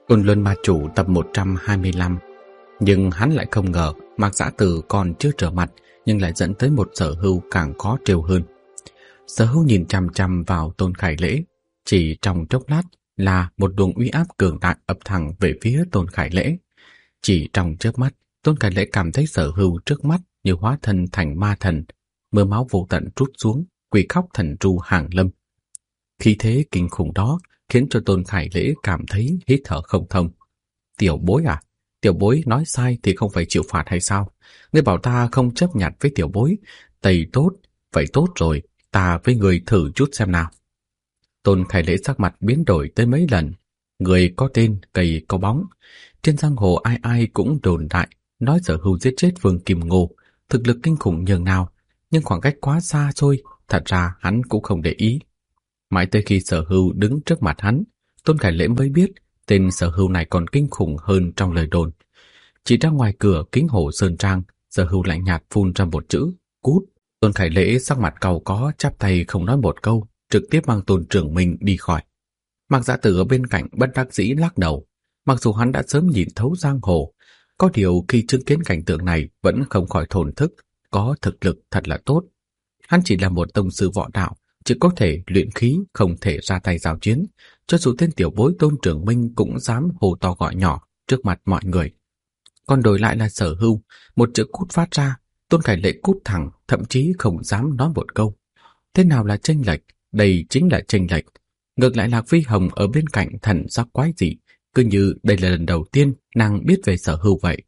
Côn Luân Ma Chủ tập 125. Nhưng hắn lại không ngờ Mạc Dã Tử còn chưa trở mặt nhưng lại dẫn tới một Sở Hưu càng khó trêu hơn. Sở Hưu nhìn chằm chằm vào Tôn Khải Lễ, chỉ trong chốc lát là một luồng uy áp cường đại ập thẳng về phía Tôn Khải Lễ. Chỉ trong chớp mắt, Tôn Khải Lễ cảm thấy Sở Hưu trước mắt như hóa thân thành ma thần, mưa máu vô tận trút xuống, quỷ khóc thần tru hàng lâm. Khí thế kinh khủng đó khiến cho Tôn Khải Lễ cảm thấy hít thở không thông. Tiểu bối à? Tiểu bối nói sai thì không phải chịu phạt hay sao? Ngươi bảo ta không chấp nhặt với tiểu bối. Tây tốt, vậy tốt rồi, ta với người thử chút xem nào. Tôn Khải Lễ sắc mặt biến đổi tới mấy lần. Người có tên, cây có bóng. Trên giang hồ ai ai cũng đồn đại, nói Sở Hưu giết chết Vương Kim Ngô, thực lực kinh khủng nhường nào, nhưng khoảng cách quá xa xôi, thật ra hắn cũng không để ý. Mãi tới khi Sở Hưu đứng trước mặt hắn, Tôn Khải Lễ mới biết tên Sở Hưu này còn kinh khủng hơn trong lời đồn. Chỉ ra ngoài cửa Kính Hổ Sơn Trang, Sở Hưu lạnh nhạt phun ra một chữ, cút. Tôn Khải Lễ sắc mặt cau có, chắp tay không nói một câu, trực tiếp mang Tôn Trưởng Minh đi khỏi. Mạc Dã Tử ở bên cạnh bất đắc dĩ lắc đầu. Mặc dù hắn đã sớm nhìn thấu giang hồ, có điều khi chứng kiến cảnh tượng này vẫn không khỏi thổn thức, có thực lực thật là tốt. Hắn chỉ là một tông sư võ đạo, chỉ có thể luyện khí, không thể ra tay giao chiến. Cho dù tên tiểu bối Tôn Trưởng Minh cũng dám hô to gọi nhỏ trước mặt mọi người. Còn đổi lại là Sở Hưu, một chữ cút phát ra, Tôn Khải Lễ cút thẳng, thậm chí không dám nói một câu. Thế nào là chênh lệch? Đây chính là chênh lệch. Ngược lại Lạc Phi Hồng ở bên cạnh thần sắc quái dị, cứ như đây là lần đầu tiên nàng biết về Sở Hưu vậy.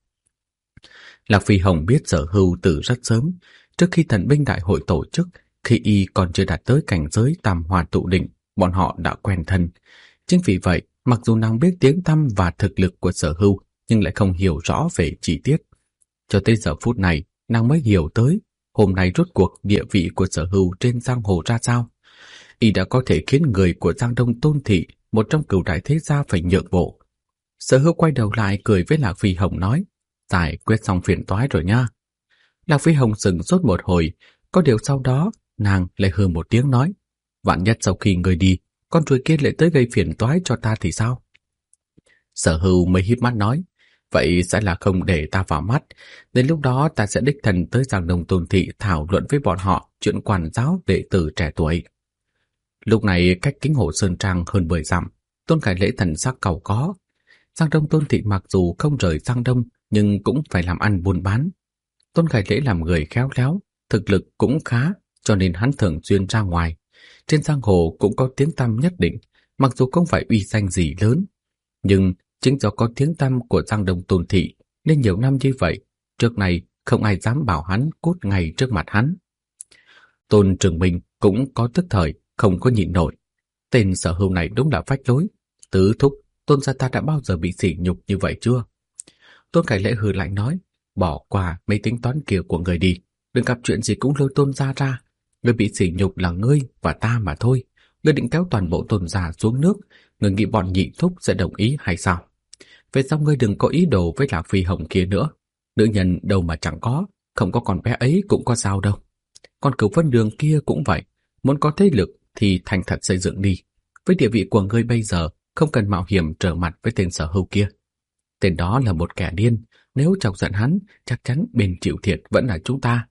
Lạc Phi Hồng biết Sở Hưu từ rất sớm, trước khi thần binh đại hội tổ chức, khi y còn chưa đạt tới cảnh giới tam hòa tụ định, bọn họ đã quen thân. Chính vì vậy, mặc dù nàng biết tiếng tăm và thực lực của Sở Hưu, nhưng lại không hiểu rõ về chi tiết. Cho tới giờ phút này, nàng mới hiểu tới hôm nay rốt cuộc địa vị của Sở Hưu trên giang hồ ra sao. Y đã có thể khiến người của Giang Đông Tôn Thị, một trong cửu đại thế gia, phải nhượng bộ. Sở Hưu quay đầu lại cười với Lạc Phi Hồng nói, giải quyết xong phiền toái rồi nha. Lạc Phi Hồng sững sốt một hồi, có điều sau đó nàng lại hừ một tiếng nói, vạn nhất sau khi người đi, con ruồi kia lại tới gây phiền toái cho ta thì sao? Sở Hưu mới híp mắt nói, vậy sẽ là không để ta vào mắt, đến lúc đó ta sẽ đích thân tới Giang Đông Tôn Thị thảo luận với bọn họ chuyện quản giáo đệ tử trẻ tuổi. Lúc này cách Kính Hổ Sơn Trang hơn 10 dặm, Tôn Khải Lễ thần sắc cau có. Giang Đông Tôn Thị mặc dù không rời Giang Đông nhưng cũng phải làm ăn buôn bán. Tôn Khải Lễ làm người khéo léo, thực lực cũng khá, cho nên hắn thường xuyên ra ngoài. Trên giang hồ cũng có tiếng tăm nhất định, mặc dù không phải uy danh gì lớn. Nhưng chính do có tiếng tăm của Giang Đông Tôn Thị nên nhiều năm như vậy, trước này không ai dám bảo hắn cút ngay trước mặt hắn. Tôn Trường Minh cũng có tức thời, không có nhịn nổi. Tên Sở Hưu này đúng là phách lối. Tứ thúc, Tôn gia ta đã bao giờ bị sỉ nhục như vậy chưa? Tôn Khải Lễ hừ lạnh nói, bỏ qua mấy tính toán kia của người đi, đừng gặp chuyện gì cũng lôi Tôn gia ra. Người bị sỉ nhục là ngươi và ta mà thôi. Ngươi định kéo toàn bộ Tôn gia xuống nước, người nghĩ bọn nhị thúc sẽ đồng ý hay sao? Về sau ngươi đừng có ý đồ với Lạc Phi Hồng kia nữa. Nữ nhân đâu mà chẳng có, không có con bé ấy cũng có sao đâu. Còn Cửu Vân Đường kia cũng vậy, muốn có thế lực thì thành thật xây dựng đi. Với địa vị của ngươi bây giờ, không cần mạo hiểm trở mặt với tên Sở Hưu kia. Tên đó là một kẻ điên, nếu chọc giận hắn, chắc chắn bên chịu thiệt vẫn là chúng ta.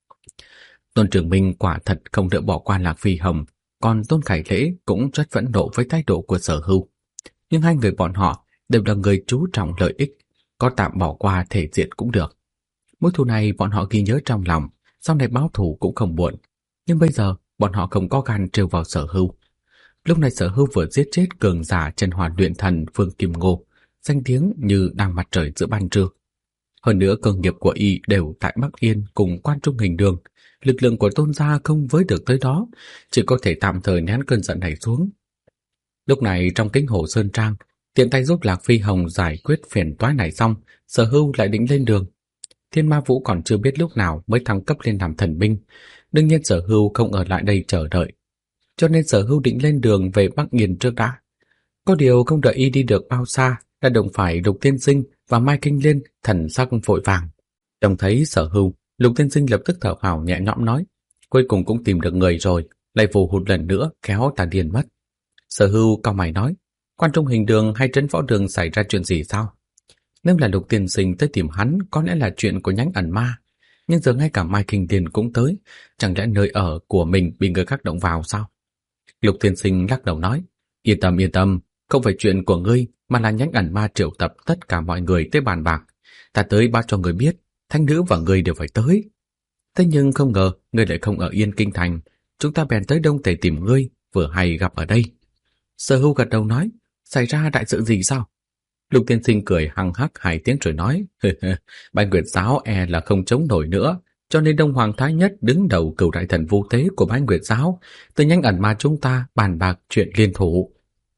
Tôn Trường Minh quả thật không đỡ bỏ qua Lạc Phi Hồng, còn Tôn Khải Lễ cũng rất phẫn nộ với thái độ của Sở Hưu. Nhưng hai người bọn họ đều là người chú trọng lợi ích, có tạm bỏ qua thể diện cũng được. Mối thù này bọn họ ghi nhớ trong lòng, sau này báo thù cũng không muộn. Nhưng bây giờ bọn họ không có gan trêu vào Sở Hưu. Lúc này Sở Hưu vừa giết chết cường giả Chân Hỏa luyện thần Vương Kim Ngô, danh tiếng như đang mặt trời giữa ban trưa. Hơn nữa cơ nghiệp của y đều tại Bắc Yên cùng Quan Trung Hình Đường, lực lượng của Tôn gia không với được tới đó, chỉ có thể tạm thời nén cơn giận này xuống. Lúc này trong Kính Hổ Sơn Trang, tiện tay giúp Lạc Phi Hồng giải quyết phiền toái này xong, Sở Hưu lại định lên đường. Thiên Ma Vũ còn chưa biết lúc nào mới thăng cấp lên làm thần binh, đương nhiên Sở Hưu không ở lại đây chờ đợi, cho nên Sở Hưu định lên đường về Bắc Yên trước đã. Có điều không đợi y đi được bao xa, đã đụng phải Lục Tiên Sinh và Mai Kinh Liên thần sắc vội vàng. Trông thấy Sở Hưu, Lục Tiên Sinh lập tức thở phào nhẹ nhõm nói, cuối cùng cũng tìm được người rồi, lại vù hụt lần nữa kéo ta điên mất. Sở Hưu cau mày nói, Quan Trung Hình Đường hay Trấn Võ Đường xảy ra chuyện gì sao? Nếu là Lục Tiên Sinh tới tìm hắn, có lẽ là chuyện của nhánh ẩn ma. Nhưng giờ ngay cả Mai Kinh Tiên cũng tới, chẳng lẽ nơi ở của mình bị người khác động vào sao? Lục Tiên Sinh lắc đầu nói, yên tâm, không phải chuyện của ngươi, mà là nhánh ẩn ma triệu tập tất cả mọi người tới bàn bạc. Ta tới báo cho người biết, Thanh Nữ và ngươi đều phải tới. Thế nhưng không ngờ, ngươi lại không ở Yên Kinh Thành. Chúng ta bèn tới Đông Tề tìm ngươi, vừa hay gặp ở đây. Sở Hưu gật đầu nói, xảy ra đại sự gì sao? Lục Tiên Sinh cười hăng hắc 2 tiếng rồi nói, Bạch Nguyệt Giáo e là không chống nổi nữa, cho nên Đông Hoàng Thái Nhất đứng đầu Cửu Đại Thần Vu Tế của Bạch Nguyệt Giáo, từ nhánh ẩn ma chúng ta bàn bạc chuyện liên thủ.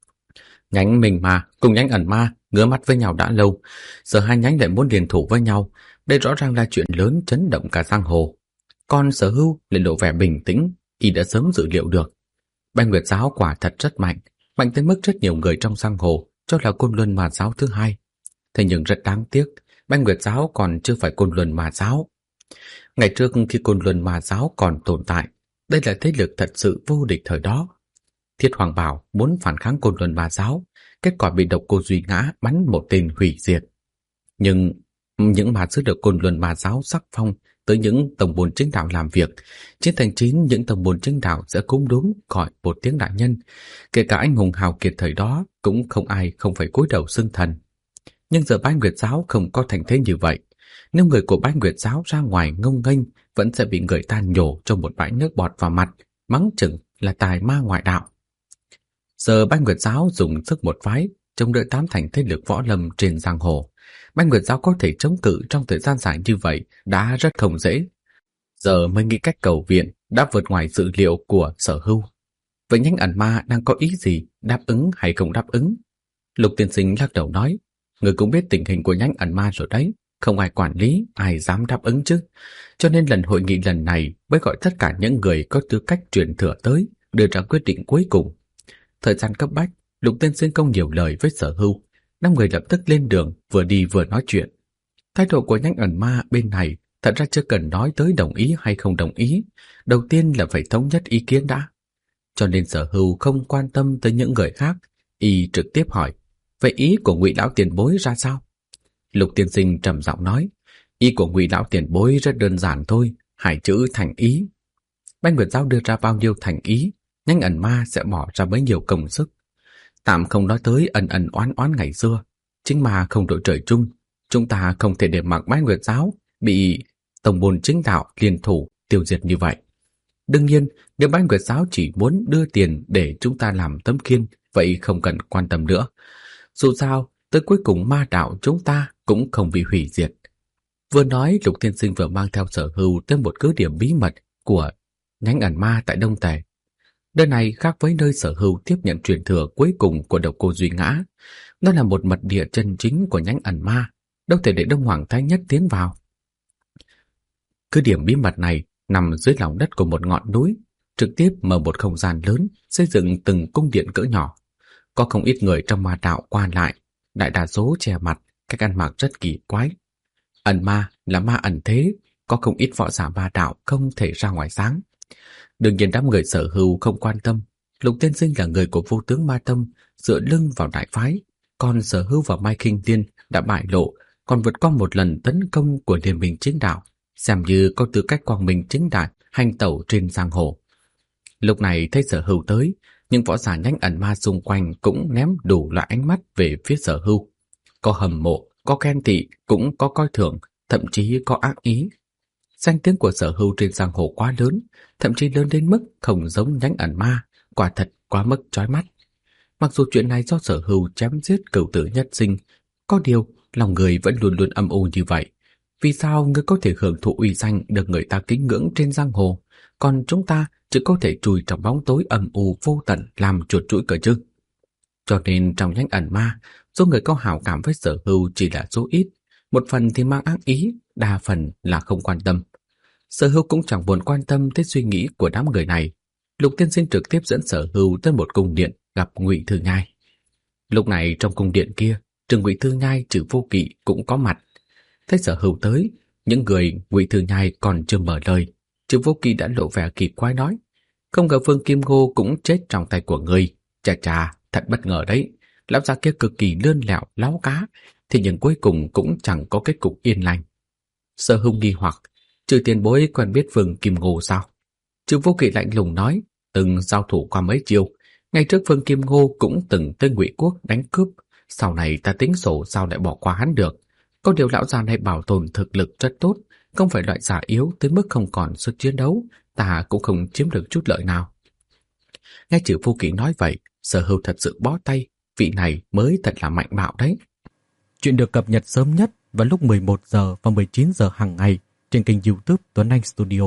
Nhánh mình mà cùng nhánh ẩn ma ngứa mắt với nhau đã lâu, giờ hai nhánh lại muốn liên thủ với nhau, đây rõ ràng là chuyện lớn chấn động cả giang hồ. Còn Sở Hưu lại lộ vẻ bình tĩnh, y đã sớm dự liệu được. Bạch Nguyệt Giáo quả thật rất mạnh, mạnh tới mức rất nhiều người trong giang hồ cho là Côn Luân Ma Giáo thứ hai. Thế nhưng rất đáng tiếc, Bạch Nguyệt Giáo còn chưa phải Côn Luân Ma Giáo. Ngày trước khi Côn Luân Ma Giáo còn tồn tại, đây là thế lực thật sự vô địch thời đó. Thiết Hoàng Bảo muốn phản kháng Côn Luân Ma Giáo, kết quả bị Độc Cô Duy Ngã bắn một tên hủy diệt. Nhưng những ma sứ được Côn Luân Ma Giáo sắc phong tới những tông môn chính đạo làm việc, trên thành chín những tông môn chính đạo sẽ cúm đúng gọi một tiếng đại nhân, kể cả anh hùng hào kiệt thời đó cũng không ai không phải cúi đầu xưng thần. Nhưng giờ Bái Nguyệt Giáo không có thành thế như vậy, nếu người của Bái Nguyệt Giáo ra ngoài ngông nghênh vẫn sẽ bị người ta nhổ cho một bãi nước bọt vào mặt, mắng chừng là tài ma ngoại đạo. Giờ Bái Nguyệt Giáo dùng sức một phái chống đỡ 8 thành thế lực võ lâm trên giang hồ. Bái Nguyệt Giáo có thể chống cự trong thời gian dài như vậy đã rất không dễ. Giờ mới nghĩ cách cầu viện đã vượt ngoài dự liệu của Sở Hưu. Vậy nhánh ẩn ma đang có ý gì, đáp ứng hay không đáp ứng? Lục Tiên Sinh lắc đầu nói, người cũng biết tình hình của nhánh ẩn ma rồi đấy, không ai quản lý, ai dám đáp ứng chứ. Cho nên lần hội nghị lần này mới gọi tất cả những người có tư cách truyền thừa tới, đưa ra quyết định cuối cùng. Thời gian cấp bách, Lục Tiên Sinh không nhiều lời với Sở Hưu. 5 người lập tức lên đường, vừa đi vừa nói chuyện. Thái độ của nhánh ẩn ma bên này thật ra chưa cần nói tới đồng ý hay không đồng ý, đầu tiên là phải thống nhất ý kiến đã. Cho nên Sở Hưu không quan tâm tới những người khác, y trực tiếp hỏi, vậy ý của Ngụy lão tiền bối ra sao? Lục Tiên Sinh trầm giọng nói, ý của Ngụy lão tiền bối rất đơn giản thôi, 2 chữ thành ý. Bách Nguyệt Giáo đưa ra bao nhiêu thành ý, nhánh ẩn ma sẽ bỏ ra bấy nhiêu công sức. Tạm không nói tới ân ân oán oán ngày xưa, chính mà không đội trời chung, chúng ta không thể để mặc Bách Nguyệt Giáo bị tổng môn chính đạo liên thủ tiêu diệt như vậy. Đương nhiên, nếu Bách Nguyệt Giáo chỉ muốn đưa tiền để chúng ta làm tấm khiên, vậy không cần quan tâm nữa. Dù sao, tới cuối cùng ma đạo chúng ta cũng không bị hủy diệt. Vừa nói, Lục Tiên Sinh vừa mang theo Sở Hưu tới một cứ điểm bí mật của nhánh ẩn ma tại Đông Tề. Nơi này khác với nơi Sở Hưu tiếp nhận truyền thừa cuối cùng của Độc Cô Duy Ngã. Nó là một mật địa chân chính của nhánh ẩn ma, đâu thể để Đông Hoàng Thái Nhất tiến vào. Cứ điểm bí mật này nằm dưới lòng đất của một ngọn núi, trực tiếp mở một không gian lớn, xây dựng từng cung điện cỡ nhỏ. Có không ít người trong ma đạo qua lại, đại đa số che mặt, cách ăn mặc rất kỳ quái. Ẩn ma là ma ẩn thế, có không ít võ giả ma đạo không thể ra ngoài sáng. Đương nhiên đám người Sở Hưu không quan tâm. Lục Tiên Sinh là người của Vô Tướng Ma Tông, dựa lưng vào đại phái, còn Sở Hưu và Mai Kinh Tiên đã bại lộ, còn vượt qua một lần tấn công của Liên minh chính đạo, xem như có tư cách quang minh chính đại hành tẩu trên giang hồ. Lúc này thấy Sở Hưu tới, nhưng võ giả nhánh ẩn ma xung quanh cũng ném đủ loại ánh mắt về phía Sở Hưu. Có hâm mộ, có ghen tị, cũng có coi thường, thậm chí có ác ý. Danh tiếng của Sở Hưu trên giang hồ quá lớn, thậm chí lớn đến mức không giống nhánh ẩn ma, quả thật quá mức chói mắt. Mặc dù chuyện này do Sở Hưu chém giết cửu tử nhất sinh, có điều lòng người vẫn luôn luôn âm u như vậy. Vì sao ngươi có thể hưởng thụ uy danh được người ta kính ngưỡng trên giang hồ, còn chúng ta chỉ có thể chui trong bóng tối âm u vô tận làm chuột chuỗi cờ chứ? Cho nên trong nhánh ẩn ma, số người có hảo cảm với Sở Hưu chỉ là số ít, một phần thì mang ác ý, đa phần là không quan tâm. Sở Hưu cũng chẳng buồn quan tâm tới suy nghĩ của đám người này. Lục Tiên Sinh trực tiếp dẫn Sở Hưu tới một cung điện gặp Ngụy Thư Nhai. Lúc này trong cung điện kia, trừ Ngụy Thư Nhai, Trừ Vô Kỵ cũng có mặt. Thấy Sở Hưu tới, những người Ngụy Thư Nhai còn chưa mở lời, Trừ Vô Kỵ đã lộ vẻ kỳ quái nói: "Không ngờ Phương Kim Ngô cũng chết trong tay của ngươi, chà chà, thật bất ngờ đấy. Lão già kia cực kỳ lươn lẹo, láo cá, thì nhưng cuối cùng cũng chẳng có kết cục yên lành. Sở Hưu nghi hoặc, Trừ tiền bối quen biết Vương Kim Ngô sao? Trừ Vô Kỵ lạnh lùng nói, từng giao thủ qua mấy chiêu. Ngày trước Vương Kim Ngô cũng từng tới Ngụy Quốc đánh cướp, sau này ta tính sổ sao lại bỏ qua hắn được. Có điều lão già này bảo tồn thực lực rất tốt, không phải loại già yếu tới mức không còn sức chiến đấu, ta cũng không chiếm được chút lợi nào. Nghe Trừ Vô Kỵ nói vậy, Sở Hưu thật sự bó tay, vị này mới thật là mạnh bạo đấy. Chuyện được cập nhật sớm nhất vào lúc 11 giờ và 19 giờ hàng ngày trên kênh YouTube Tuấn Anh Studio.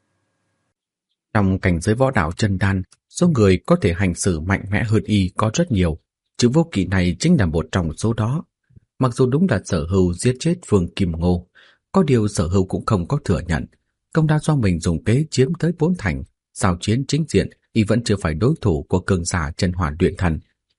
Trong cảnh giới võ đạo chân đan, số người có thể hành xử mạnh mẽ hơn y có rất nhiều. Trừ Vô Kỵ này chính là một trong số đó. Mặc dù đúng là Sở Hưu giết chết Vương Kim Ngô, có điều Sở Hưu cũng không có thừa nhận. Công đa do mình dùng kế chiếm tới 4 thành, giao chiến chính diện, y vẫn chưa phải đối thủ của cường giả chân hỏa luyện thần.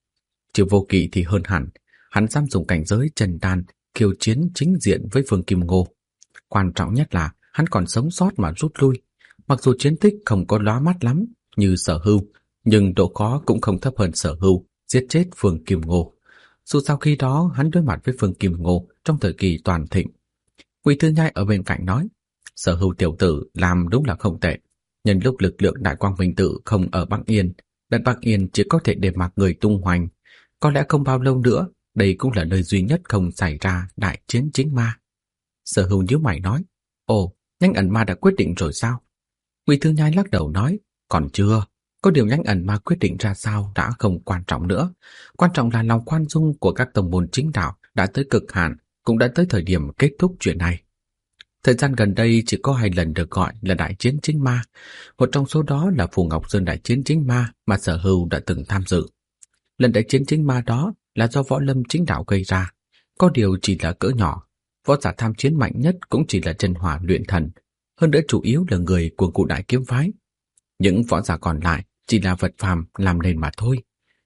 Trừ Vô Kỵ thì hơn hẳn, hắn dám dùng cảnh giới chân đan khiêu chiến chính diện với Vương Kim Ngô. Quan trọng nhất là hắn còn sống sót mà rút lui. Mặc dù chiến tích không có lóa mắt lắm như Sở Hưu, nhưng độ khó cũng không thấp hơn Sở Hưu giết chết Vương Kim Ngô. Dù sao khi đó hắn đối mặt với Vương Kim Ngô trong thời kỳ toàn thịnh. Ngụy Thư Nhai ở bên cạnh nói, Sở Hưu tiểu tử làm đúng là không tệ. Nhân lúc lực lượng Đại Quang Minh Tự không ở Bắc Yên, đất Bắc Yên chỉ có thể để mặc người tung hoành. Có lẽ không bao lâu nữa, đây cũng là nơi duy nhất không xảy ra đại chiến chính ma. Sở Hưu nhíu mày nói, ồ, Nhanh Ẩn Ma đã quyết định rồi sao? Ngụy Thư Nhai lắc đầu nói, còn chưa. Có điều Nhanh Ẩn Ma quyết định ra sao đã không quan trọng nữa. Quan trọng là lòng khoan dung của các tông môn chính đạo đã tới cực hạn, cũng đã tới thời điểm kết thúc chuyện này. Thời gian gần đây chỉ có 2 lần được gọi là đại chiến chính ma. Một trong số đó là Phù Ngọc Sơn đại chiến chính ma mà Sở Hưu đã từng tham dự. Lần đại chiến chính ma đó là do võ lâm chính đạo gây ra. Có điều chỉ là cỡ nhỏ. Võ giả tham chiến mạnh nhất cũng chỉ là chân hỏa luyện thần. Hơn nữa chủ yếu là người của Cụ Đại Kiếm Phái. Những võ giả còn lại chỉ là vật phàm làm nên mà thôi.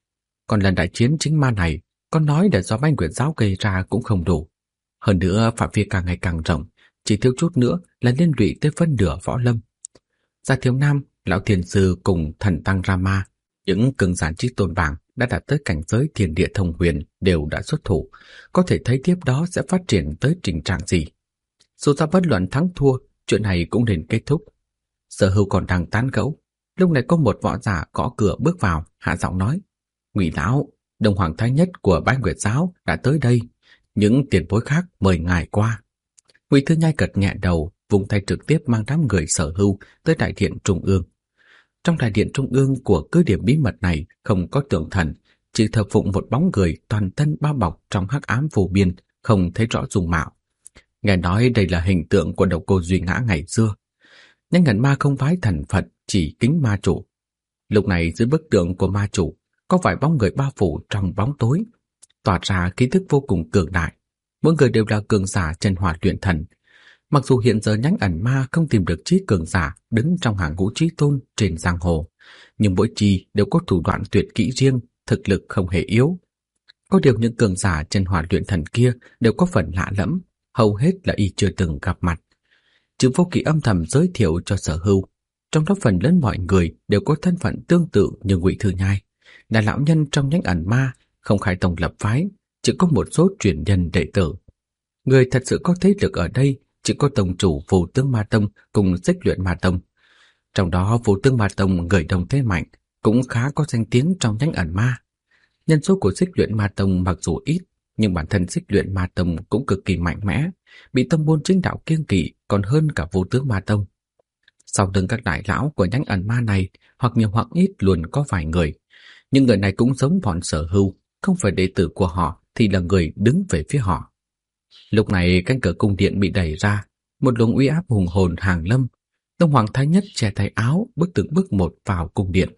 Còn lần đại chiến chính ma này, có nói là do Bách Nguyệt Giáo gây ra cũng không đủ. Hơn nữa phạm vi càng ngày càng rộng, chỉ thiếu chút nữa là liên lụy tới phân nửa võ lâm. Gia Thiếu Nam, Lão Thiền Sư cùng Thần Tăng Rama, những cường giả chí tôn bảng đã đạt tới cảnh giới thiên địa thông huyền đều đã xuất thủ, có thể thấy tiếp đó sẽ phát triển tới trình trạng gì. Dù ra bất luận thắng thua, chuyện này cũng nên kết thúc. Sở Hưu còn đang tán gẫu, lúc này có một võ giả gõ cửa bước vào, hạ giọng nói, Ngụy lão, Đông Hoàng Thái Nhất của Bách Nguyệt Giáo đã tới đây, những tiền bối khác mời ngài qua. Ngụy Thư Nhai gật nhẹ đầu, vùng tay trực tiếp mang đám người Sở Hưu tới đại điện trung ương. Trong đại điện trung ương của cứ điểm bí mật này không có tượng thần, chỉ thờ phụng một bóng người toàn thân bao bọc trong hắc ám vô biên, không thấy rõ dung mạo. Nghe nói đây là hình tượng của Độc Cô Duy Ngã ngày xưa. Nhanh Ẩn Ma không vái thần Phật, chỉ kính ma chủ. Lúc này dưới bức tượng của ma chủ có vài bóng người bao phủ trong bóng tối, tỏa ra khí thức vô cùng cường đại. Mỗi người đều là cường giả chân hỏa luyện thần. Mặc dù hiện giờ Nhanh Ẩn Ma không tìm được chí cường giả đứng trong hàng ngũ chí tôn trên giang hồ, nhưng mỗi chi đều có thủ đoạn tuyệt kỹ riêng, thực lực không hề yếu. Có điều những cường giả chân hỏa luyện thần kia đều có phần lạ lẫm, hầu hết là y chưa từng gặp mặt. Trừ Vô Kỵ âm thầm giới thiệu cho Sở Hưu, trong đó phần lớn mọi người đều có thân phận tương tự như Ngụy Thư Nhai, là lão nhân trong Nhanh Ẩn Ma, không khai tông lập phái, chỉ có một số truyền nhân đệ tử. Người thật sự có thế lực ở đây chỉ có tông chủ Vô Tướng Ma Tông cùng Xích Luyện Ma Tông. Trong đó Vô Tướng Ma Tông người đồng thế mạnh, cũng khá có danh tiếng trong Nhanh Ẩn Ma. Nhân số của Xích Luyện Ma Tông mặc dù ít, nhưng bản thân Xích Luyện Ma Tông cũng cực kỳ mạnh mẽ, bị tông môn chính đạo kiêng kỵ còn hơn cả Vô Tướng Ma Tông. Sau lưng các đại lão của Nhanh Ẩn Ma này, hoặc nhiều hoặc ít luôn có vài người. Nhưng người này cũng giống bọn Sở Hưu, không phải đệ tử của họ thì là người đứng về phía họ. Lúc này cánh cửa cung điện bị đẩy ra, một luồng uy áp hùng hồn hàng lâm. Đông Hoàng Thái Nhất che tay áo bước từng bước một vào cung điện.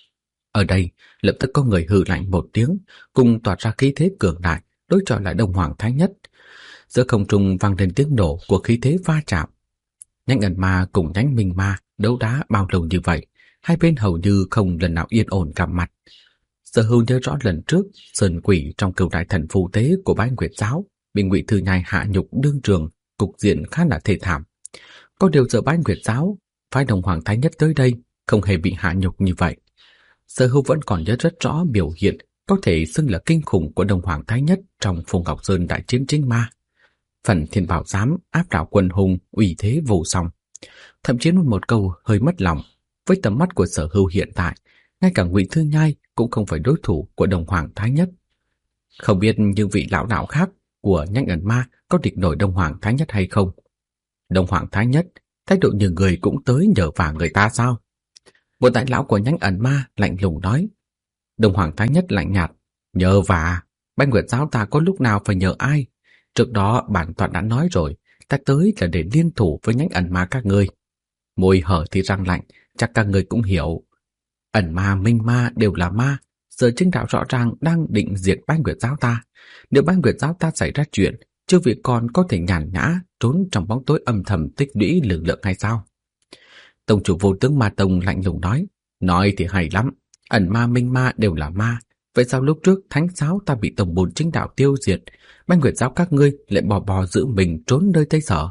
Ở đây lập tức có người hừ lạnh một tiếng, cùng tỏa ra khí thế cường đại đối chọi lại Đông Hoàng Thái Nhất. Giữa không trung vang lên tiếng nổ của khí thế va chạm. Nhanh Ẩn Ma cùng Nhanh Minh Ma đấu đá bao lâu như vậy, hai bên hầu như không lần nào yên ổn gặp mặt. Sở Hưu nhớ rõ lần trước sơn quỷ trong Cửu Đại Thần phù tế của Bái Nguyệt Giáo bị Ngụy Thư Nhai hạ nhục đương trường, cục diện khá là thê thảm. Có điều giờ Bái Nguyệt Giáo phái Đông Hoàng Thái Nhất tới đây không hề bị hạ nhục như vậy. Sở Hưu vẫn còn nhớ rất rõ biểu hiện có thể xưng là kinh khủng của Đông Hoàng Thái Nhất trong Phùng Ngọc Sơn đại chiến chính ma. Phần Thiên Bảo Giám áp đảo quần hùng, uy thế vô song. Thậm chí một câu hơi mất lòng, với tầm mắt của Sở Hưu hiện tại, ngay cả Ngụy Thư Nhai cũng không phải đối thủ của Đông Hoàng Thái Nhất. Không biết những vị lão đạo khác của Nhanh Ẩn Ma có địch nổi Đông Hoàng Thái Nhất hay không? Đông Hoàng Thái Nhất, thái độ như người cũng tới nhờ vả người ta sao? Một đại lão của Nhanh Ẩn Ma lạnh lùng nói. Đông Hoàng Thái Nhất lạnh nhạt, nhờ vả, Bách Nguyệt giáo ta có lúc nào phải nhờ ai? Trước đó bản tọa đã nói rồi, ta tới là để liên thủ với Nhanh Ẩn Ma các ngươi. Môi hở thì răng lạnh, chắc các ngươi cũng hiểu. Ẩn ma, minh ma đều là ma, giờ chính đạo rõ ràng đang định diệt Bách Nguyệt giáo ta. Nếu Bách Nguyệt giáo ta xảy ra chuyện, chư vị còn có thể nhàn nhã trốn trong bóng tối âm thầm tích lũy lực lượng hay sao? Tông chủ Vô Tướng Ma Tông lạnh lùng nói thì hay lắm, ẩn ma minh ma đều là ma, vậy sao lúc trước thánh giáo ta bị tổng bồn chính đạo tiêu diệt, Bách Nguyệt giáo các ngươi lại bò giữ mình trốn nơi Tây Sở?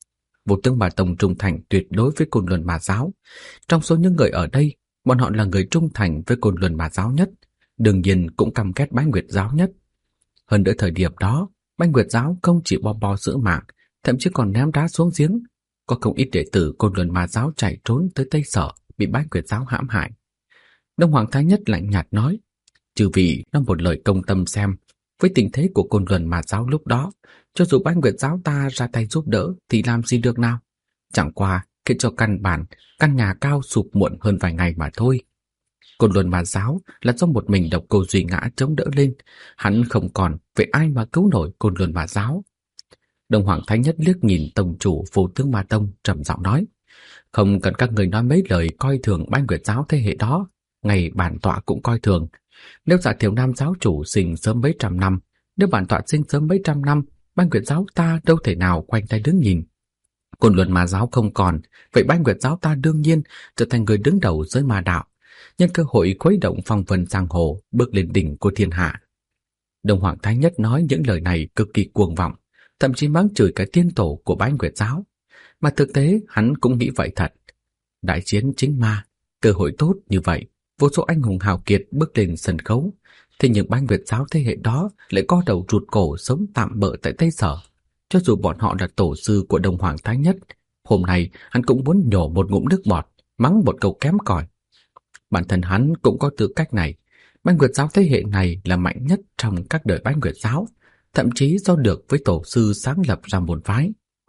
Vô Tướng Ma Tông trung thành tuyệt đối với Côn Luân Ma giáo. Trong số những người ở đây, bọn họ là người trung thành với Côn Luân Ma giáo nhất, đương nhiên cũng căm ghét Bách Nguyệt giáo nhất. Hơn nữa thời điểm đó, Bách Nguyệt giáo không chỉ bò giữ mạng, thậm chí còn ném đá xuống giếng. Có không ít đệ tử Côn Luân Ma giáo chạy trốn tới Tây Sở, bị Bách Nguyệt giáo hãm hại. Đông Hoàng Thái Nhất lạnh nhạt nói, chư vị nói một lời công tâm xem, với tình thế của Côn Luân Ma giáo lúc đó, cho dù Bách Nguyệt giáo ta ra tay giúp đỡ thì làm gì được nào? Chẳng qua khiến cho căn nhà cao sụp muộn hơn vài ngày mà thôi. Côn Luân Ma giáo là do một mình độc cô Duy Ngã chống đỡ lên, hắn không còn, vậy ai mà cứu nổi Côn Luân Ma giáo? Đông Hoàng Thái Nhất liếc nhìn tông chủ Vô Tướng Ma Tông trầm giọng nói, không cần các người nói mấy lời coi thường Bách Nguyệt giáo thế hệ đó, ngày bản tọa cũng coi thường. Nếu Dạ Thiểu Nam giáo chủ sinh sớm mấy trăm năm, nếu bản tọa sinh sớm mấy trăm năm, Bách Nguyệt giáo ta đâu thể nào khoanh tay đứng nhìn. Côn Luân Ma giáo không còn, vậy Bách Nguyệt giáo ta đương nhiên trở thành người đứng đầu giới ma đạo, nhân cơ hội khuấy động phong vân giang hồ, bước lên đỉnh của thiên hạ. Đông Hoàng Thái Nhất nói những lời này cực kỳ cuồng vọng, thậm chí mắng chửi cả tiên tổ của Bách Nguyệt giáo. Mà thực tế hắn cũng nghĩ vậy thật. Đại chiến chính ma, cơ hội tốt như vậy, vô số anh hùng hào kiệt bước lên sân khấu, thế nhưng Bách Nguyệt giáo thế hệ đó lại co đầu rụt cổ sống tạm bợ tại Tây Sở. Cho dù bọn họ là tổ sư của Đông Hoàng Thái Nhất, hôm nay hắn cũng muốn nhổ một ngụm nước bọt, mắng một câu kém cỏi. Bản thân hắn cũng có tư cách này. Bách Nguyệt giáo thế hệ này là mạnh nhất trong các đời Bách Nguyệt giáo, thậm chí do được với tổ sư sáng lập ra môn phái.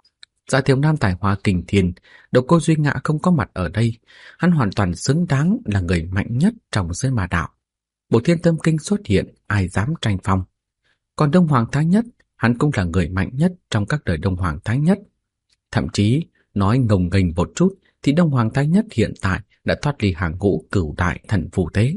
Dạ Thiểu Nam tài hoa kinh thiên, độc cô Duy Ngã không có mặt ở đây, hắn hoàn toàn xứng đáng là người mạnh nhất trong giới ma đạo. Bộ Thiên Tâm Kinh xuất hiện, ai dám tranh phong. Còn Đông Hoàng Thái Nhất, hắn cũng là người mạnh nhất trong các đời Đông Hoàng Thái Nhất. Thậm chí, nói ngông nghênh một chút, thì Đông Hoàng Thái Nhất hiện tại đã thoát ly hàng ngũ cửu đại thần phù tế.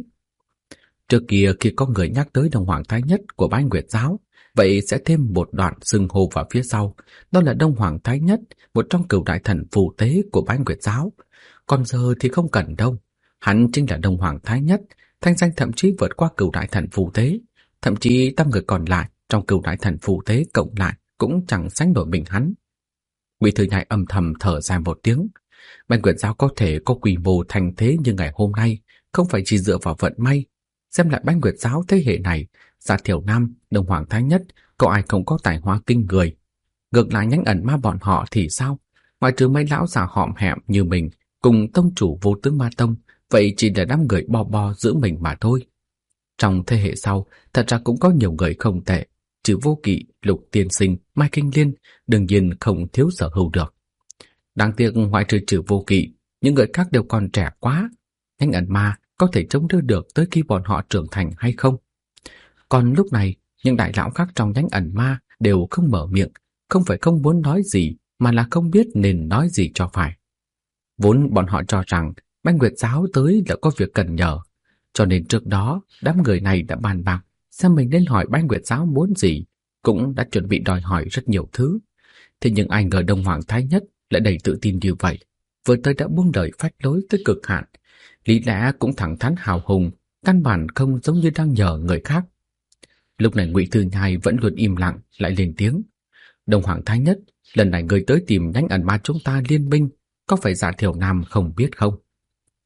Trước kia khi có người nhắc tới Đông Hoàng Thái Nhất của Bách Nguyệt giáo, vậy sẽ thêm một đoạn xưng hô vào phía sau, đó là Đông Hoàng Thái Nhất, một trong cửu đại thần phù tế của Bách Nguyệt giáo. Còn giờ thì không cần đâu, hắn chính là Đông Hoàng Thái Nhất, thanh danh thậm chí vượt qua cửu đại thần phù tế, thậm chí 5 người còn lại trong cửu đại thần phù tế cộng lại cũng chẳng sánh nổi mình hắn. Ngụy Thư Nhai âm thầm thở dài một tiếng. Bách Nguyệt giáo có thể có quy mô thành thế như ngày hôm nay, không phải chỉ dựa vào vận may. Xem lại Bách Nguyệt giáo thế hệ này, Dạ Thiểu Nam, Đông Hoàng Thái Nhất, có ai không có tài hoa kinh người. Ngược lại Nhanh Ẩn Ma bọn họ thì sao? Ngoài trừ mấy lão già hõm hẹm như mình cùng tông chủ Vô Tướng Ma Tông, vậy chỉ là 5 người bò giữ mình mà thôi. Trong thế hệ sau, thật ra cũng có nhiều người không tệ, trừ Vô Kỵ, Lục Tiên Sinh, Mai Kinh Liên, đương nhiên không thiếu Sở Hưu được. Đáng tiếc ngoại trừ Vô Kỵ, những người khác đều còn trẻ quá. Nhanh Ẩn Ma có thể chống đỡ được tới khi bọn họ trưởng thành hay không? Còn lúc này, những đại lão khác trong Nhanh Ẩn Ma đều không mở miệng, không phải không muốn nói gì, mà là không biết nên nói gì cho phải. Vốn bọn họ cho rằng Bách Nguyệt giáo tới là có việc cần nhờ, cho nên trước đó đám người này đã bàn bạc xem mình nên hỏi Bách Nguyệt giáo muốn gì, cũng đã chuẩn bị đòi hỏi rất nhiều thứ. Thế nhưng ai ngờ Đông Hoàng Thái Nhất lại đầy tự tin như vậy, vừa tới đã buông lời phách lối tới cực hạn, lý lẽ cũng thẳng thắn hào hùng, căn bản không giống như đang nhờ người khác. Lúc này Ngụy Thư Nhai vẫn luôn im lặng, lại lên tiếng. Đông Hoàng Thái Nhất, lần này người tới tìm Nhanh Ẩn Ma chúng ta liên minh, có phải Dạ Thiểu Nam không biết không?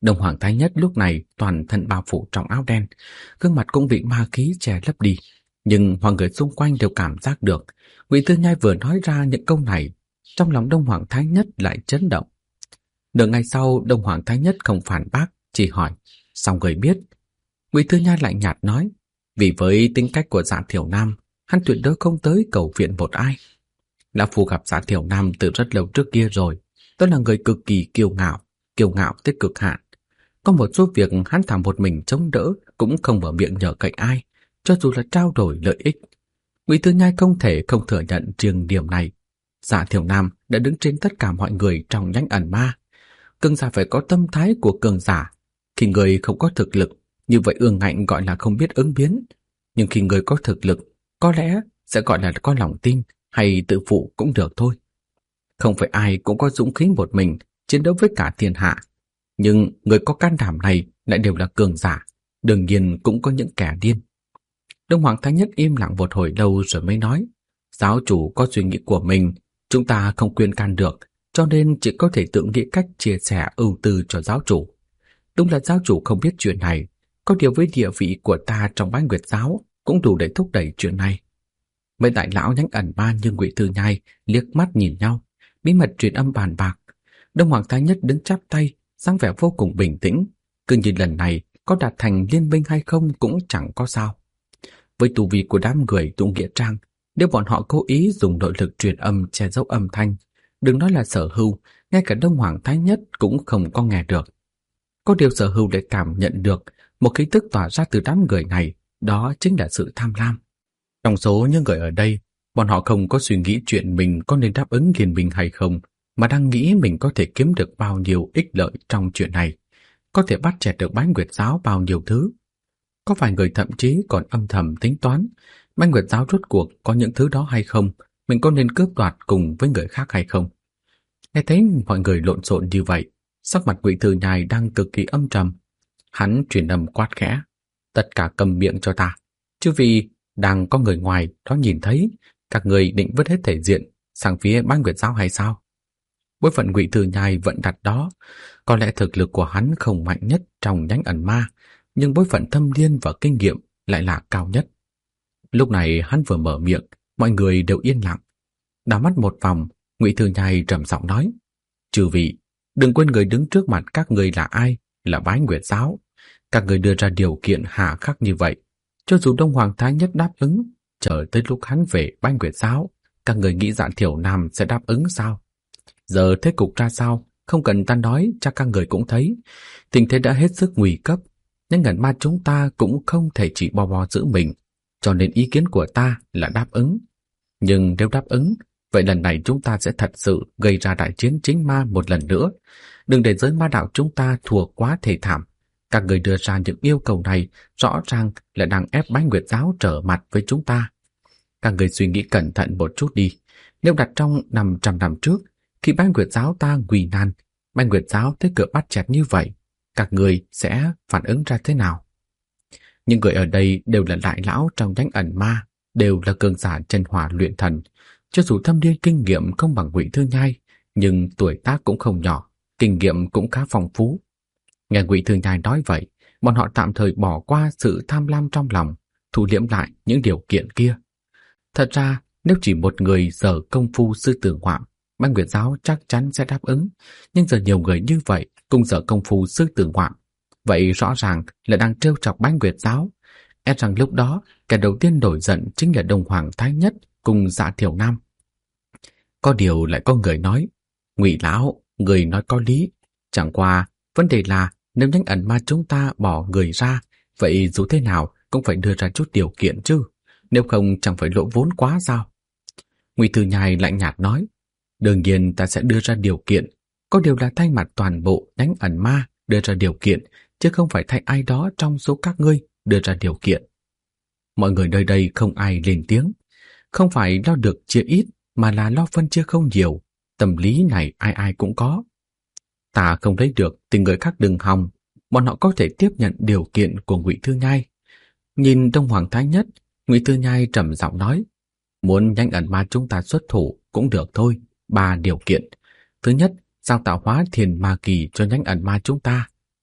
Đông Hoàng Thái Nhất lúc này toàn thân bao phủ trong áo đen, gương mặt cũng bị ma khí che lấp đi. Nhưng mọi người xung quanh đều cảm giác được, Ngụy Tư Nhai vừa nói ra những câu này, trong lòng Đông Hoàng Thái Nhất lại chấn động. Nửa ngày sau, Đông Hoàng Thái Nhất không phản bác, chỉ hỏi, sao người biết? Ngụy Tư Nhai lạnh nhạt nói, vì với tính cách của Dạ Thiểu Nam, hắn tuyệt đối không tới cầu viện một ai. Lão Phu gặp Dạ Thiểu Nam từ rất lâu trước kia rồi, đó là người cực kỳ kiêu ngạo tới cực hạn. Có một số việc hắn thả một mình chống đỡ, cũng không mở miệng nhờ cậy ai, cho dù là trao đổi lợi ích. Ngụy Tư Nhai không thể không thừa nhận riêng điểm này. Dạ Thiểu Nam đã đứng trên tất cả mọi người trong nhánh ẩn ma. Cường giả phải có tâm thái của cường giả. Khi người không có thực lực, như vậy ương ngạnh gọi là không biết ứng biến. Nhưng khi người có thực lực, có lẽ sẽ gọi là có lòng tin hay tự phụ cũng được thôi. Không phải ai cũng có dũng khí một mình chiến đấu với cả thiên hạ. Nhưng người có can đảm này lại đều là cường giả, đương nhiên cũng có những kẻ điên. Đông Hoàng Thái Nhất im lặng một hồi lâu rồi mới nói, giáo chủ có suy nghĩ của mình, chúng ta không khuyên can được, cho nên chỉ có thể tự nghĩ cách chia sẻ ưu tư cho giáo chủ. Đúng là giáo chủ không biết chuyện này, có điều với địa vị của ta trong Bái Nguyệt giáo cũng đủ để thúc đẩy chuyện này. Mấy đại lão nhánh ẩn ma như Ngụy Tư Nhai liếc mắt nhìn nhau, bí mật truyền âm bàn bạc. Đông Hoàng Thái Nhất đứng chắp tay, dáng vẻ vô cùng bình tĩnh, cứ như lần này có đạt thành liên minh hay không cũng chẳng có sao. Với tu vi của đám người tụ nghĩa trang, nếu bọn họ cố ý dùng nội lực truyền âm che giấu âm thanh, đừng nói là Sở Hưu, ngay cả Đông Hoàng Thái Nhất cũng không có nghe được. Có điều Sở Hưu để cảm nhận được một khí tức tỏa ra từ đám người này, đó chính là sự tham lam. Trong số những người ở đây, bọn họ không có suy nghĩ chuyện mình có nên đáp ứng liên minh hay không, mà đang nghĩ mình có thể kiếm được bao nhiêu ích lợi trong chuyện này, có thể bắt chẹt được Bái Nguyệt giáo bao nhiêu thứ. Có vài người thậm chí còn âm thầm tính toán, Bái Nguyệt giáo rốt cuộc có những thứ đó hay không, mình có nên cướp đoạt cùng với người khác hay không. Nghe thấy mọi người lộn xộn như vậy, sắc mặt Ngụy Tư Nhai đang cực kỳ âm trầm. Hắn truyền âm quát khẽ, tất cả cầm miệng cho ta, chứ vì đang có người ngoài đó nhìn thấy, các người định vứt hết thể diện sang phía Bái Nguyệt giáo hay sao? Bối phận Ngụy Tư Nhai vẫn đặt đó, có lẽ thực lực của hắn không mạnh nhất trong nhánh ẩn ma, nhưng bối phận thâm niên và kinh nghiệm lại là cao nhất. Lúc này hắn vừa mở miệng, mọi người đều yên lặng. Đảo mắt một vòng, Ngụy Tư Nhai trầm giọng nói, chư vị, đừng quên người đứng trước mặt các người là ai, là Bái Nguyệt giáo. Các người đưa ra điều kiện hà khắc như vậy, cho dù Đông Hoàng Thái Nhất đáp ứng, chờ tới lúc hắn về Bái Nguyệt giáo, các người nghĩ Dạ Thiểu Nam sẽ đáp ứng sao? Giờ thế cục ra sao, không cần ta nói, chắc các người cũng thấy. Tình thế đã hết sức nguy cấp, nhưng ngẩn ma chúng ta cũng không thể chỉ bo giữ mình, cho nên ý kiến của ta là đáp ứng. Nhưng nếu đáp ứng, vậy lần này chúng ta sẽ thật sự gây ra đại chiến chính ma một lần nữa. Đừng để giới ma đạo chúng ta thua quá thê thảm. Các người đưa ra những yêu cầu này rõ ràng là đang ép Bái Nguyệt giáo trở mặt với chúng ta. Các người suy nghĩ cẩn thận một chút đi. Nếu đặt trong 500 năm trước, khi Bái Nguyệt giáo ta nguy nan, Bái Nguyệt giáo tới cửa bắt chẹt như vậy, các người sẽ phản ứng ra thế nào? Những người ở đây đều là đại lão trong nhánh ẩn ma, đều là cường giả chân hỏa luyện thần. Cho dù thâm niên kinh nghiệm không bằng Ngụy Tư Nhai, nhưng tuổi tác cũng không nhỏ, kinh nghiệm cũng khá phong phú. Nghe Ngụy Tư Nhai nói vậy, bọn họ tạm thời bỏ qua sự tham lam trong lòng, thu liễm lại những điều kiện kia. Thật ra, nếu chỉ một người dở công phu sư tử ngoạm, Bái Nguyệt giáo chắc chắn sẽ đáp ứng, nhưng giờ nhiều người như vậy cùng dở công phu sư tử ngoạm, vậy rõ ràng là đang trêu chọc Bái Nguyệt giáo. E rằng lúc đó kẻ đầu tiên nổi giận chính là Đông Hoàng Thái Nhất cùng Dạ Thiểu Nam. Có điều lại có người nói, Ngụy lão, người nói có lý, chẳng qua vấn đề là nếu nhánh ẩn ma chúng ta bỏ người ra, vậy dù thế nào cũng phải đưa ra chút điều kiện chứ, nếu không chẳng phải lỗ vốn quá sao? Ngụy Tư Nhai lạnh nhạt nói, đương nhiên ta sẽ đưa ra điều kiện, có điều là thay mặt toàn bộ nhánh ẩn ma đưa ra điều kiện, chứ không phải thay ai đó trong số các ngươi đưa ra điều kiện. Mọi người nơi đây không ai lên tiếng, không phải lo được chia ít, mà là lo phân chia không nhiều. Tâm lý này ai ai cũng có. Ta không lấy được thì người khác đừng hòng, bọn họ có thể tiếp nhận điều kiện của Ngụy Tư Nhai. Nhìn Đông Hoàng Thái Nhất, Ngụy Tư Nhai trầm giọng nói, muốn nhánh ẩn ma chúng ta xuất thủ cũng được thôi, 3 điều kiện. Thứ nhất, giao tạo hóa thiền ma kỳ cho nhánh ẩn ma chúng ta.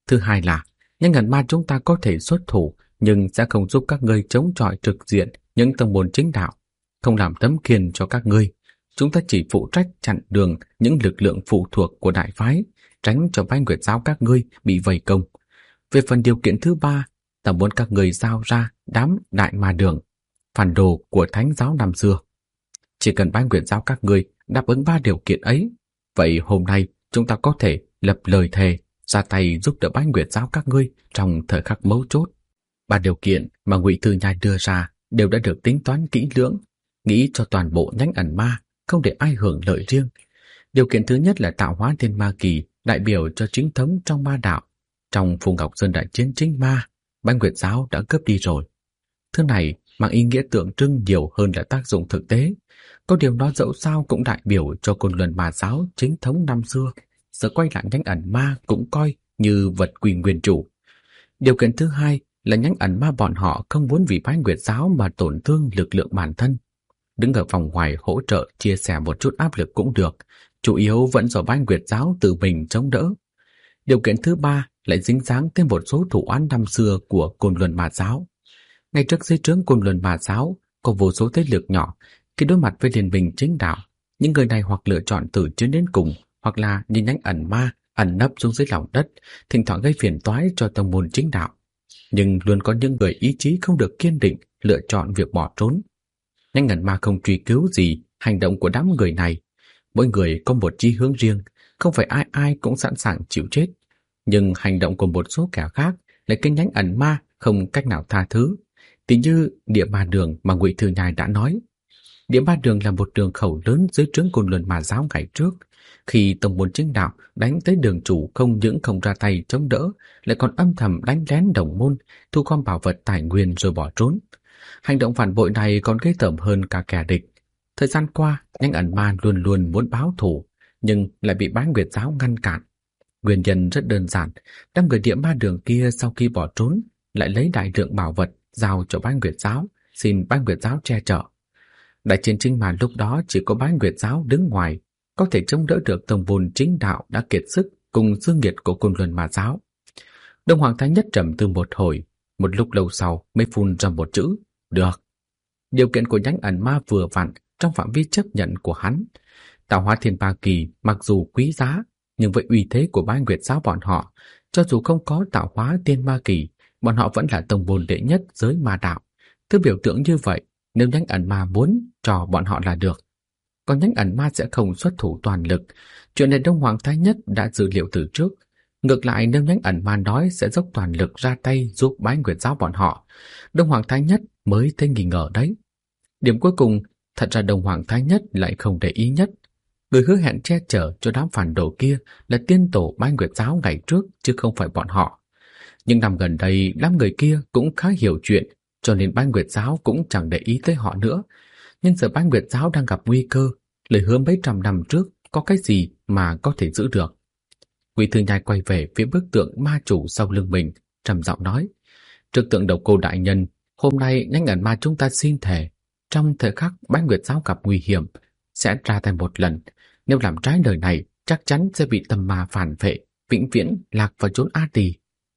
Thứ hai là, những ẩn ma chúng ta có thể xuất thủ, nhưng sẽ không giúp các ngươi chống chọi trực diện những tông môn chính đạo, không làm tấm khiên cho các ngươi. Chúng ta chỉ phụ trách chặn đường những lực lượng phụ thuộc của đại phái, tránh cho Bái Nguyệt giáo các ngươi bị vây công. Về phần điều kiện thứ ba, ta muốn các ngươi giao ra đám đại ma đường, phản đồ của thánh giáo năm xưa. Chỉ cần Bái Nguyệt giáo các ngươi đáp ứng 3 điều kiện ấy, vậy hôm nay chúng ta có thể lập lời thề ra tay giúp đỡ Bái Nguyệt giáo các ngươi trong thời khắc mấu chốt. 3 điều kiện mà Ngụy Thư Nhai đưa ra đều đã được tính toán kỹ lưỡng, nghĩ cho toàn bộ nhánh ẩn ma, không để ai hưởng lợi riêng. Điều kiện thứ nhất là tạo hóa thiên ma kỳ, đại biểu cho chính thống trong ma đạo. Trong Phù Ngọc Sơn đại chiến chính ma, Bái Nguyệt giáo đã cướp đi rồi. Thứ này mang ý nghĩa tượng trưng nhiều hơn là tác dụng thực tế. Có điều nó dẫu sao cũng đại biểu cho Côn Luân Ma giáo chính thống năm xưa, giờ quay lại nhánh ẩn ma cũng coi như vật quy nguyên chủ. Điều kiện thứ hai là nhánh ẩn ma bọn họ không muốn vì Bái Nguyệt giáo mà tổn thương lực lượng bản thân. Đứng ở vòng ngoài hỗ trợ chia sẻ một chút áp lực cũng được, chủ yếu vẫn do Bái Nguyệt giáo tự mình chống đỡ. Điều kiện thứ ba lại dính dáng thêm một số thủ án năm xưa của Côn Luân Ma giáo. Ngay trước dưới trướng Côn Luân Ma giáo có vô số thế lực nhỏ, khi đối mặt với liên minh chính đạo, những người này hoặc lựa chọn tử chiến đến cùng, hoặc là như nhánh ẩn ma ẩn nấp xuống dưới lòng đất, thỉnh thoảng gây phiền toái cho tông môn chính đạo. Nhưng luôn có những người ý chí không được kiên định lựa chọn việc bỏ trốn. Nhánh ẩn ma không truy cứu gì hành động của đám người này. Mỗi người có một chí hướng riêng, không phải ai ai cũng sẵn sàng chịu chết. Nhưng hành động của một số kẻ khác lại khiến nhánh ẩn ma không cách nào tha thứ. Tỉ như địa ma đường mà Ngụy Thư Nhai đã nói. Địa ma đường là một đường khẩu lớn dưới trướng Côn Luân Ma giáo ngày trước. Khi tông môn chính đạo đánh tới đường chủ không những không ra tay chống đỡ, lại còn âm thầm đánh lén đồng môn, thu gom bảo vật tài nguyên rồi bỏ trốn. Hành động phản bội này còn ghê tởm hơn cả kẻ địch. Thời gian qua, nhánh ẩn ma luôn luôn muốn báo thù, nhưng lại bị Bái Nguyệt giáo ngăn cản. Nguyên nhân rất đơn giản, đám người địa ma đường kia sau khi bỏ trốn, lại lấy đại lượng bảo vật giao cho Bái Nguyệt giáo, xin Bái Nguyệt giáo che chở. Đại chiến chính mà lúc đó chỉ có Bái Nguyệt giáo đứng ngoài, có thể chống đỡ được tông môn chính đạo đã kiệt sức cùng dương nghiệt của Côn Luân Ma giáo. Đông Hoàng Thái Nhất trầm tư một hồi, một lúc lâu sau mới phun ra một chữ: được. Điều kiện của nhánh ẩn ma vừa vặn trong phạm vi chấp nhận của hắn. Tạo hóa thiên ma kỳ mặc dù quý giá, nhưng với uy thế của Bái Nguyệt giáo bọn họ, cho dù không có tạo hóa thiên ma kỳ, bọn họ vẫn là tông môn đệ nhất giới ma đạo. Thứ biểu tượng như vậy, nếu nhánh ẩn ma muốn cho bọn họ là được. Còn nhánh ẩn ma sẽ không xuất thủ toàn lực. Chuyện này Đông Hoàng Thái Nhất đã dự liệu từ trước. Ngược lại, nếu nhánh ẩn ma nói sẽ dốc toàn lực ra tay giúp Bái Nguyệt giáo bọn họ, Đông Hoàng Thái Nhất mới thấy nghi ngờ đấy. Điểm cuối cùng, thật ra Đông Hoàng Thái Nhất lại không để ý nhất. Người hứa hẹn che chở cho đám phản đồ kia là tiên tổ Bái Nguyệt giáo ngày trước, chứ không phải bọn họ. Nhưng năm gần đây, đám người kia cũng khá hiểu chuyện, cho nên Bái Nguyệt giáo cũng chẳng để ý tới họ nữa. Nhưng giờ Bái Nguyệt giáo đang gặp nguy cơ, lời hứa mấy trăm năm trước có cái gì mà có thể giữ được. Ngụy Thư Nhai quay về phía bức tượng ma chủ sau lưng mình, trầm giọng nói: trước tượng Độc Cô đại nhân, hôm nay nhánh ẩn ma chúng ta xin thề, trong thời khắc Bái Nguyệt giáo gặp nguy hiểm, sẽ ra tay một lần. Nếu làm trái lời này, chắc chắn sẽ bị tâm ma phản phệ, vĩnh viễn lạc vào chốn A Tỳ.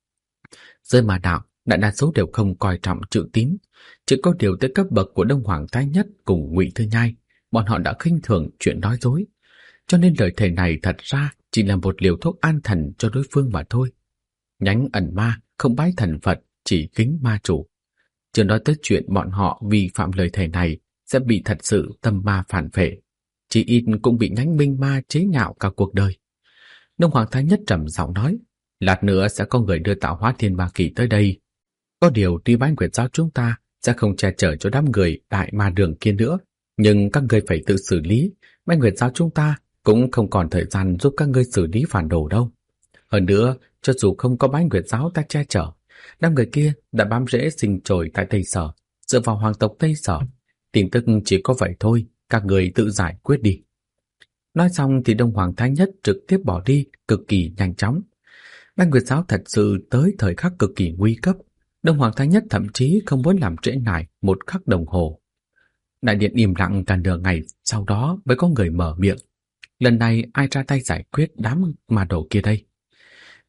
Giới ma đạo, đại đa số đều không coi trọng chữ tín, chỉ có điều tới cấp bậc của Đông Hoàng Thái Nhất cùng Ngụy Thư Nhai, bọn họ đã khinh thường chuyện nói dối. Cho nên lời thề này thật ra chỉ là một liều thuốc an thần cho đối phương mà thôi. Nhánh ẩn ma không bái thần Phật, chỉ kính ma chủ. Chưa nói tới chuyện bọn họ vi phạm lời thề này sẽ bị thật sự tâm ma phản phệ, chỉ ít cũng bị nhánh minh ma chế nhạo cả cuộc đời. Đông Hoàng Thái Nhất trầm giọng nói: lát nữa sẽ có người đưa tạo hóa thiên ma kỳ tới đây. Có điều tuy Bái Nguyệt giáo chúng ta sẽ không che chở cho đám người đại ma đường kia nữa, nhưng các người phải tự xử lý. Bái Nguyệt giáo chúng ta cũng không còn thời gian giúp các ngươi xử lý phản đồ đâu. Hơn nữa, cho dù không có Bái Nguyệt giáo ta che chở, đám người kia đã bám rễ sinh trồi tại Tây Sở, dựa vào hoàng tộc Tây Sở. Tin tức chỉ có vậy thôi, các người tự giải quyết đi. Nói xong thì Đông Hoàng Thái Nhất trực tiếp bỏ đi cực kỳ nhanh chóng. Bái Nguyệt giáo thật sự tới thời khắc cực kỳ nguy cấp. Đông Hoàng Thái Nhất thậm chí không muốn làm trễ nải một khắc đồng hồ. Đại điện im lặng cả nửa ngày, sau đó mới có người mở miệng: lần này ai ra tay giải quyết đám ma đầu kia đây?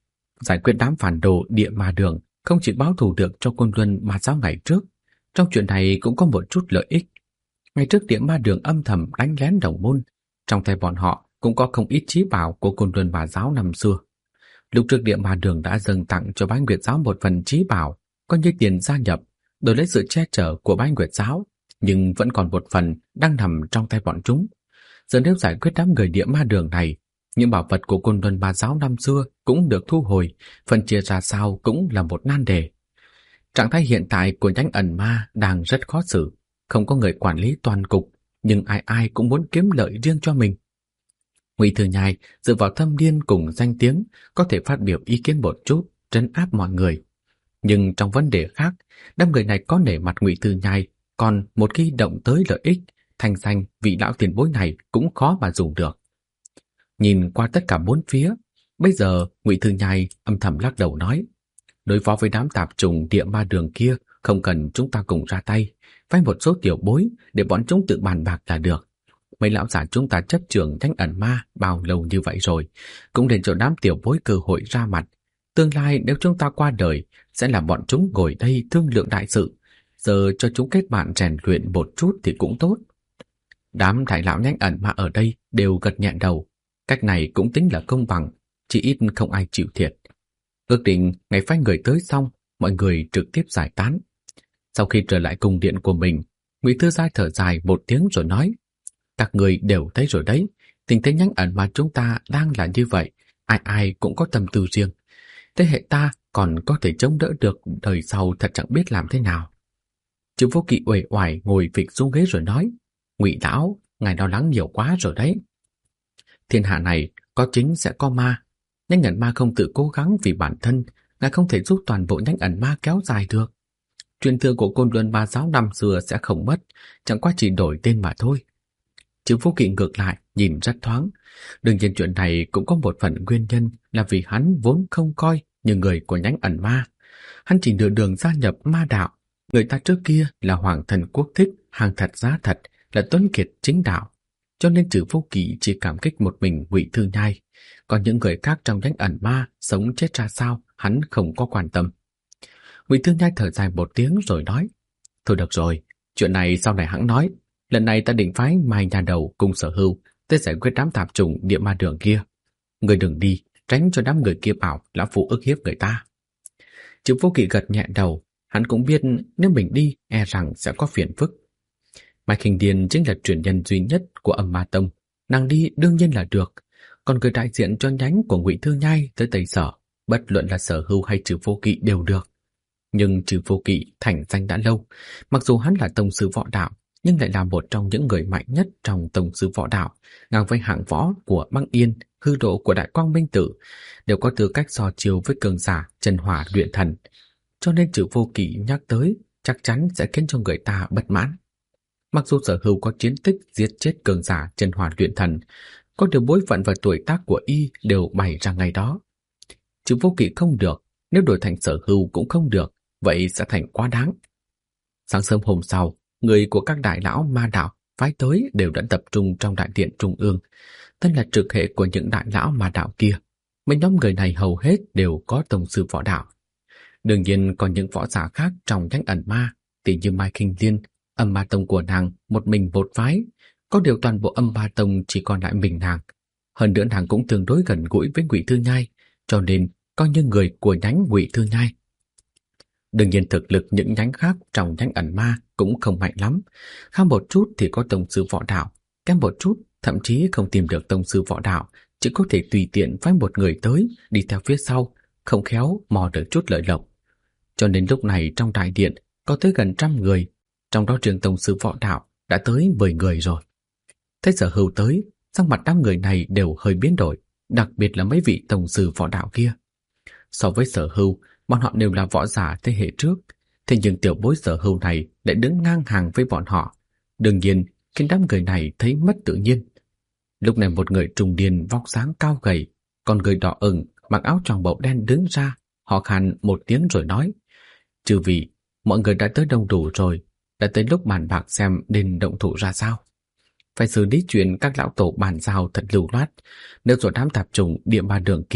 Giải quyết đám phản đồ địa ma đường không chỉ báo thù được cho Côn Luân Ma giáo ngày trước, trong chuyện này cũng có một chút lợi ích. Ngày trước địa ma đường âm thầm đánh lén đồng môn, trong tay bọn họ cũng có không ít chí bảo của Côn Luân Ma giáo năm xưa. Lúc trước địa ma đường đã dâng tặng cho Bái Nguyệt giáo một phần chí bảo, coi như tiền gia nhập, đổi lấy sự che chở của Bái Nguyệt giáo, nhưng vẫn còn một phần đang nằm trong tay bọn chúng. Giờ nếu giải quyết đám người địa ma đường này, những bảo vật của Côn Luân Ma giáo năm xưa cũng được thu hồi, phân chia ra sao cũng là một nan đề. Trạng thái hiện tại của nhánh ẩn ma đang rất khó xử, không có người quản lý toàn cục, nhưng ai ai cũng muốn kiếm lợi riêng cho mình. Ngụy Thừa Nhai dựa vào thâm niên cùng danh tiếng có thể phát biểu ý kiến một chút, trấn áp mọi người. Nhưng trong vấn đề khác, đám người này có nể mặt Ngụy Thừa Nhai, còn một khi động tới lợi ích, thanh danh vị lão tiền bối này cũng khó mà dùng được. Nhìn qua tất cả bốn phía, bây giờ Ngụy Thừa Nhai âm thầm lắc đầu nói, đối phó với đám tạp trùng địa ma đường kia không cần chúng ta cùng ra tay, vay một số tiểu bối để bọn chúng tự bàn bạc là được. Mấy lão già chúng ta chấp trưởng nhánh ẩn ma bao lâu như vậy rồi, cũng nên cho đám tiểu bối cơ hội ra mặt. Tương lai nếu chúng ta qua đời, sẽ là bọn chúng ngồi đây thương lượng đại sự. Giờ cho chúng kết bạn rèn luyện một chút thì cũng tốt. Đám đại lão nhánh ẩn ma ở đây đều gật nhẹ đầu. Cách này cũng tính là công bằng, chỉ ít không ai chịu thiệt. Ước định ngày phái người tới xong, mọi người trực tiếp giải tán. Sau khi trở lại cung điện của mình, Ngụy Thư Giai thở dài một tiếng rồi nói, các người đều thấy rồi đấy, tình thế nhánh ẩn mà chúng ta đang là như vậy, ai ai cũng có tâm tư riêng. Thế hệ ta còn có thể chống đỡ được, đời sau thật chẳng biết làm thế nào. Trừ Vô Kỵ uể oải ngồi phịch xuống ghế rồi nói, Ngụy lão, ngài lo lắng nhiều quá rồi đấy. Thiên hạ này có chính sẽ có ma, nhánh ẩn ma không tự cố gắng vì bản thân, ngài không thể giúp toàn bộ nhánh ẩn ma kéo dài được. Truyền thừa của Côn Luân Ma giáo năm xưa sẽ không mất, chẳng qua chỉ đổi tên mà thôi. Trừ Vô Kỵ ngược lại nhìn rất thoáng. Đương nhiên chuyện này cũng có một phần nguyên nhân là vì hắn vốn không coi như người của nhánh ẩn ma. Hắn chỉ nửa đường gia nhập ma đạo. Người ta trước kia là hoàng thần quốc thích, hàng thật giá thật, là tuấn kiệt chính đạo. Cho nên Trừ Vô Kỵ chỉ cảm kích một mình Ngụy Thư Nhai. Còn những người khác trong nhánh ẩn ma sống chết ra sao, hắn không có quan tâm. Ngụy Thư Nhai thở dài một tiếng rồi nói, thôi được rồi, chuyện này sau này hẵng nói. Lần này ta định phái Mai nhà đầu cùng Sở Hưu tới giải quyết đám tạp trùng địa ma đường kia. Người đừng đi, tránh cho đám người kia bảo lão phu ức hiếp người ta. Trừ Vô Kỵ gật nhẹ đầu, hắn cũng biết nếu mình đi e rằng sẽ có phiền phức. Mai Khinh Điền chính là truyền nhân duy nhất của Âm Ma Tông, nàng đi đương nhiên là được. Còn người đại diện cho nhánh của Ngụy Thư Nhai tới Tây Sở, bất luận là Sở Hưu hay Trừ Vô Kỵ đều được. Nhưng Trừ Vô Kỵ thành danh đã lâu, mặc dù hắn là tông sư võ đạo, nhưng lại là một trong những người mạnh nhất trong tông sư võ đạo, ngang với hạng võ của Băng Yên, hư độ của Đại Quang Minh Tử, đều có tư cách so chiêu với cường giả chân hỏa luyện thần. Cho nên Trừ Vô Kỵ nhắc tới chắc chắn sẽ khiến cho người ta bất mãn. Mặc dù Sở Hưu có chiến tích giết chết cường giả chân hỏa luyện thần, có điều bối phận và tuổi tác của y đều bày ra ngày đó. Trừ Vô Kỵ không được, nếu đổi thành Sở Hưu cũng không được, vậy sẽ thành quá đáng. Sáng sớm hôm sau, người của các đại lão ma đạo phái tới đều đã tập trung trong đại điện trung ương. Thân là trực hệ của những đại lão ma đạo kia, mấy nhóm người này hầu hết đều có tông sư võ đạo. Đương nhiên còn những võ giả khác trong nhánh ẩn ma, tỷ như Mai Khinh Liên, Âm Ma Tông của nàng một mình một phái, có điều toàn bộ Âm Ma Tông chỉ còn lại mình nàng. Hơn nữa nàng cũng tương đối gần gũi với Ngụy Thư Nhai, cho nên coi như người của nhánh Ngụy Thư Nhai. Đương nhiên thực lực những nhánh khác trong nhánh ẩn ma cũng không mạnh lắm. Khá một chút thì có tông sư võ đạo, kém một chút thậm chí không tìm được tông sư võ đạo, chỉ có thể tùy tiện phái một người tới đi theo phía sau, không khéo mò được chút lợi lộc. Cho nên lúc này trong đại điện có tới gần 100 người, trong đó riêng tông sư võ đạo đã tới 10 người rồi. Thấy Sở Hưu tới, sắc mặt đám người này đều hơi biến đổi, đặc biệt là mấy vị tông sư võ đạo kia. So với Sở Hưu, bọn họ đều là võ giả thế hệ trước, thế nhưng tiểu bối Sở Hưu này lại đứng ngang hàng với bọn họ, đương nhiên khiến đám người này thấy mất tự nhiên. Lúc này một người trung niên vóc dáng cao gầy, con người đỏ ửng, mặc áo choàng bầu đen đứng ra, họ khan một tiếng rồi nói, chư vị, mọi người đã tới đông đủ rồi, đã tới lúc bàn bạc xem nên động thủ ra sao. Phải xử lý chuyện các lão tổ bàn giao thật lưu loát, nếu rồi đám tạp trùng địa ma đường kia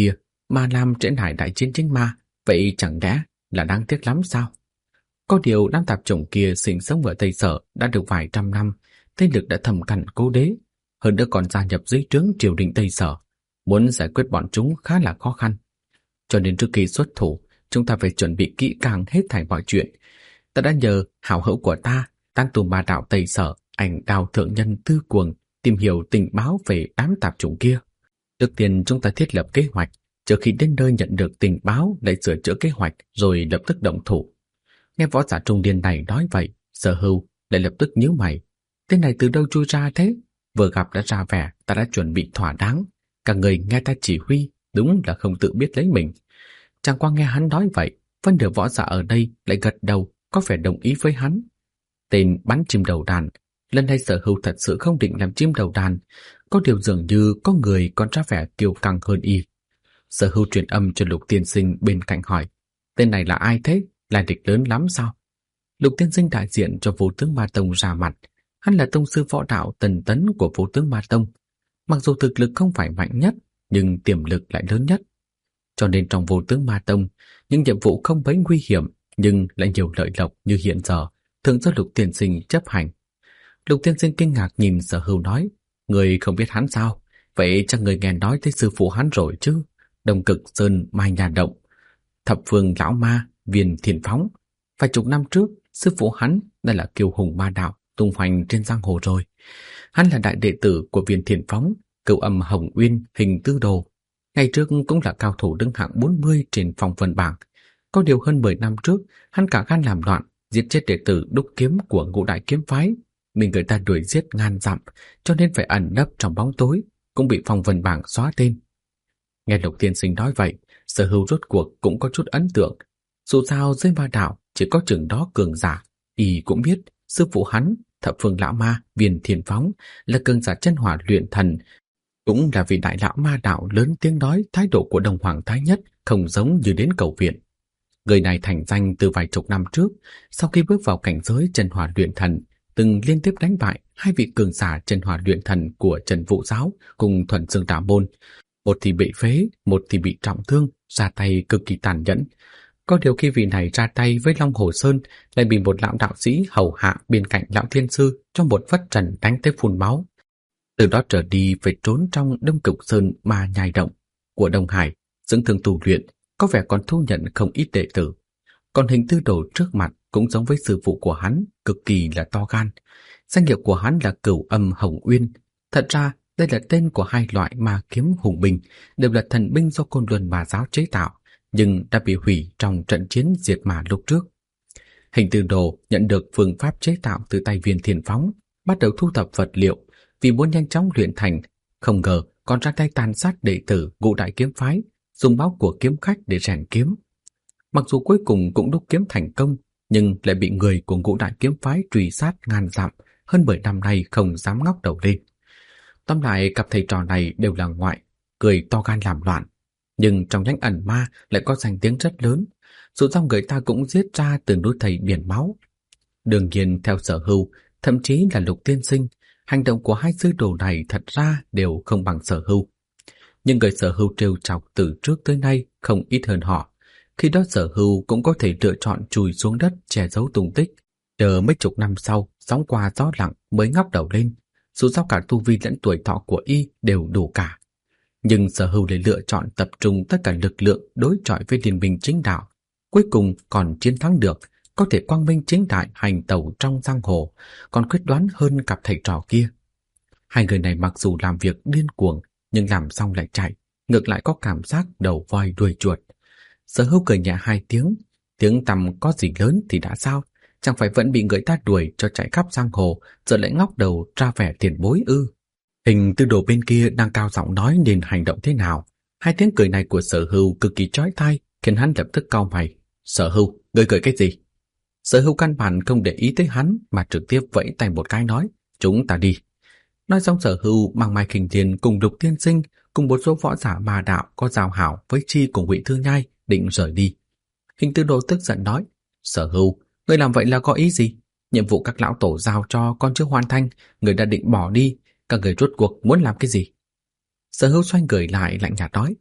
mà làm trễ nải đại chiến chính ma, vậy chẳng lẽ là đáng tiếc lắm sao? Có điều đám tạp chủng kia sinh sống ở Tây Sở đã được vài trăm năm, thế lực đã thâm căn cố đế, hơn nữa còn gia nhập dưới trướng triều đình Tây Sở, muốn giải quyết bọn chúng khá là khó khăn. Cho nên trước khi xuất thủ, chúng ta phải chuẩn bị kỹ càng hết thảy mọi chuyện. Ta đã nhờ hảo hữu của ta, Tán Tu Ma Đạo Tây Sở, Ảnh Đào Thượng Nhân Tư Cuồng tìm hiểu tình báo về đám tạp chủng kia. Trước tiên chúng ta thiết lập kế hoạch, trước khi đến nơi nhận được tình báo lại sửa chữa kế hoạch rồi lập tức động thủ. Nghe võ giả trung niên này nói vậy, Sở Hưu lại lập tức nhíu mày. Tên này từ đâu chui ra thế? Vừa gặp đã ra vẻ ta đã chuẩn bị thỏa đáng, cả người nghe ta chỉ huy, đúng là không tự biết lấy mình. Chẳng qua nghe hắn nói vậy, phân nửa võ giả ở đây lại gật đầu, có vẻ đồng ý với hắn. Tên bắn chim đầu đàn, lần này Sở Hưu thật sự không định làm chim đầu đàn, có điều dường như có người còn ra vẻ kiêu căng hơn y. Sở Hưu truyền âm cho Lục Tiên Sinh bên cạnh hỏi, tên này là ai thế? Là địch lớn lắm sao? Lục Tiên Sinh đại diện cho Vô Tướng Ma Tông ra mặt, hắn là tông sư võ đạo tần tấn của Vô Tướng Ma Tông. Mặc dù thực lực không phải mạnh nhất, nhưng tiềm lực lại lớn nhất. Cho nên trong Vô Tướng Ma Tông, những nhiệm vụ không mấy nguy hiểm nhưng lại nhiều lợi lộc như hiện giờ, thường do Lục Tiên Sinh chấp hành. Lục Tiên Sinh kinh ngạc nhìn Sở Hưu nói, người không biết hắn sao? Vậy chắc người nghe nói tới sư phụ hắn rồi chứ? Đông Cực Sơn Mai Nhà Động, Thập Phương Lão Ma, Viên Thiền Phóng. Vài chục năm trước, sư phụ hắn đã là kiêu hùng ma đạo, tung hoành trên giang hồ rồi. Hắn là đại đệ tử của Viên Thiền Phóng, Cửu Âm Hồng Uyên, Hình Tư Đồ. Ngày trước cũng là cao thủ đứng hạng 40 trên phong vân bảng. Có điều hơn 10 năm trước, hắn cả gan làm loạn, giết chết đệ tử đúc kiếm của Ngũ Đại Kiếm Phái. Mình người ta đuổi giết ngàn dặm, cho nên phải ẩn nấp trong bóng tối, cũng bị phong vân bảng xóa tên. Nghe Lục Tiên Sinh nói vậy, Sở Hưu rốt cuộc cũng có chút ấn tượng. Dù sao dưới ma đạo chỉ có chừng đó cường giả, y cũng biết sư phụ hắn, Thập Phương Lão Ma, Viên Thiền Phóng là cường giả chân hỏa luyện thần, cũng là vị đại lão ma đạo lớn tiếng nói thái độ của Đông Hoàng Thái Nhất không giống như đến cầu viện. Người này thành danh từ vài chục năm trước, sau khi bước vào cảnh giới chân hỏa luyện thần, từng liên tiếp đánh bại hai vị cường giả chân hỏa luyện thần của Trần Vũ Giáo cùng Thuần Dương Đạo Môn. Một thì bị phế, một thì bị trọng thương, ra tay cực kỳ tàn nhẫn. Có điều khi vị này ra tay với Long Hồ Sơn lại bị một lão đạo sĩ hầu hạ bên cạnh lão thiên sư trong một phất trần đánh tới phun máu. Từ đó trở đi phải trốn trong Đông Cực Sơn Ma Nhai Động của Đông Hải, dưỡng thương tu luyện, có vẻ còn thu nhận không ít đệ tử. Còn Hình Tư Đồ trước mặt cũng giống với sư phụ của hắn, cực kỳ là to gan. Danh hiệu của hắn là Cửu Âm Hồng Uyên. Thật ra đây là tên của hai loại ma kiếm hùng binh, đều là thần binh do Côn Luân Ma Giáo chế tạo, nhưng đã bị hủy trong trận chiến diệt ma lúc trước. Hình Tư Đồ nhận được phương pháp chế tạo từ tay Viên Thiền Phóng, bắt đầu thu thập vật liệu, vì muốn nhanh chóng luyện thành, không ngờ còn ra tay tàn sát đệ tử Ngũ Đại Kiếm Phái, dùng máu của kiếm khách để rèn kiếm. Mặc dù cuối cùng cũng đúc kiếm thành công, nhưng lại bị người của Ngũ Đại Kiếm Phái truy sát ngàn dặm, hơn 10 năm nay không dám ngóc đầu lên. Tóm lại cặp thầy trò này đều là ngoại, cười to gan làm loạn, nhưng trong nhánh ẩn ma lại có danh tiếng rất lớn, dù sao người ta cũng giết ra từ núi thầy biển máu. Đương nhiên theo Sở Hưu, thậm chí là Lục Tiên Sinh, hành động của hai sư đồ này thật ra đều không bằng Sở Hưu. Nhưng người Sở Hưu trêu chọc từ trước tới nay không ít hơn họ. Khi đó Sở Hưu cũng có thể lựa chọn chùi xuống đất che giấu tung tích, chờ mấy chục năm sau sóng qua gió lặng mới ngóc đầu lên. Dù sao cả tu vi lẫn tuổi thọ của y đều đủ cả. Nhưng Sở Hưu lại lựa chọn tập trung tất cả lực lượng đối chọi với liên minh chính đạo, cuối cùng còn chiến thắng được, có thể quang minh chính đại hành tẩu trong giang hồ, còn quyết đoán hơn cặp thầy trò kia. Hai người này mặc dù làm việc điên cuồng, nhưng làm xong lại chạy, ngược lại có cảm giác đầu voi đuôi chuột. Sở Hưu cười nhẹ hai tiếng tăm có gì lớn thì đã sao, chẳng phải vẫn bị người ta đuổi cho chạy khắp giang hồ, giờ lại ngóc đầu ra vẻ tiền bối ư? Hình Tư Đồ bên kia đang cao giọng nói nên hành động thế nào. Hai tiếng cười này của Sở Hưu cực kỳ chói tai, khiến hắn lập tức cau mày. Sở Hưu, ngươi cười cái gì? Sở Hưu căn bản không để ý tới hắn mà trực tiếp vẫy tay một cái nói, chúng ta đi. Nói xong Sở Hưu mang Mai Khinh Thiên cùng Lục Tiên Sinh cùng một số võ giả ma đạo có giao hảo với chi của Ngụy Thư Nhai định rời đi. Hình Tư Đồ tức giận nói, Sở Hưu, ngươi làm vậy là có ý gì? Nhiệm vụ các lão tổ giao cho con chưa hoàn thành, người đã định bỏ đi, các người rốt cuộc muốn làm cái gì? Sở Hưu xoay người lại lạnh nhạt nói,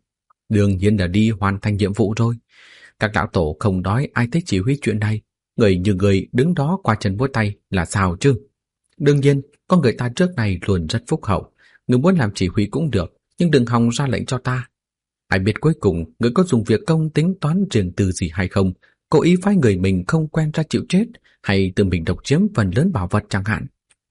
Đương nhiên là đi hoàn thành nhiệm vụ rồi. Các lão tổ không nói ai thích chỉ huy chuyện này. Người như người đứng đó qua chân múa tay là sao chứ? Đương nhiên, con người ta trước này luôn rất phúc hậu. Người muốn làm chỉ huy cũng được, nhưng đừng hòng ra lệnh cho ta. Ai biết cuối cùng người có dùng việc công tính toán riêng tư gì hay không, cố ý phái người mình không quen ra chịu chết, hay tự mình độc chiếm phần lớn bảo vật chẳng hạn.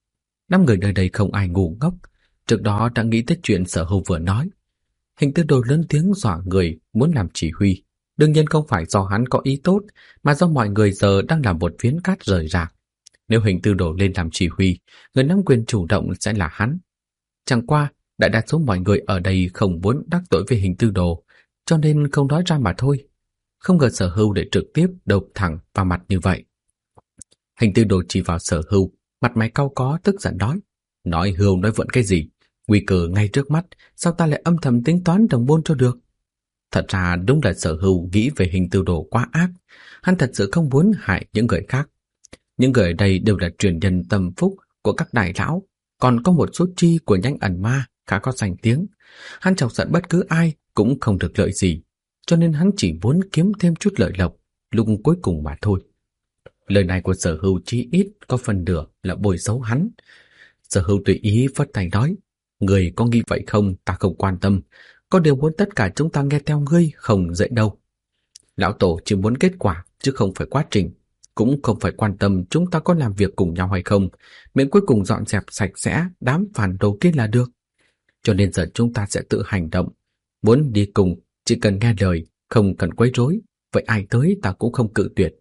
5 người nơi đây không ai ngu ngốc, trước đó đã nghĩ tới chuyện Sở Hưu vừa nói. Hình Tư Đồ lớn tiếng dọa người muốn làm chỉ huy, đương nhiên không phải do hắn có ý tốt, mà do mọi người giờ đang làm một phiến cát rời rạc. Nếu Hình Tư Đồ lên làm chỉ huy, người nắm quyền chủ động sẽ là hắn. Chẳng qua, đại đa số mọi người ở đây không muốn đắc tội với Hình Tư Đồ, cho nên không nói ra mà thôi. Không ngờ Sở Hưu để trực tiếp độc thẳng vào mặt như vậy. Hình Tư Đồ chỉ vào Sở Hưu, mặt mày cau có tức giận nói hưu nói vượn cái gì, nguy cơ ngay trước mắt, sao ta lại âm thầm tính toán đồng bôn cho được. Thật ra đúng là Sở Hưu nghĩ về Hình Tư Đồ quá ác, hắn thật sự không muốn hại những người khác. Những người ở đây đều là truyền nhân tâm phúc của các đại lão, còn có một số chi của nhánh ẩn ma khá có danh tiếng. Hắn chọc giận bất cứ ai cũng không được lợi gì, cho nên hắn chỉ muốn kiếm thêm chút lợi lộc lúc cuối cùng mà thôi. Lời này của Sở Hưu chí ít có phần nửa là bôi xấu hắn. Sở Hưu tùy ý phất tay nói, người có nghĩ vậy không ta không quan tâm, có điều muốn tất cả chúng ta nghe theo ngươi không dễ đâu. Lão Tổ chỉ muốn kết quả chứ không phải quá trình, cũng không phải quan tâm chúng ta có làm việc cùng nhau hay không, miễn cuối cùng dọn dẹp sạch sẽ đám phản đồ kia là được. Cho nên giờ chúng ta sẽ tự hành động, muốn đi cùng chỉ cần nghe lời, không cần quấy rối, vậy ai tới ta cũng không cự tuyệt.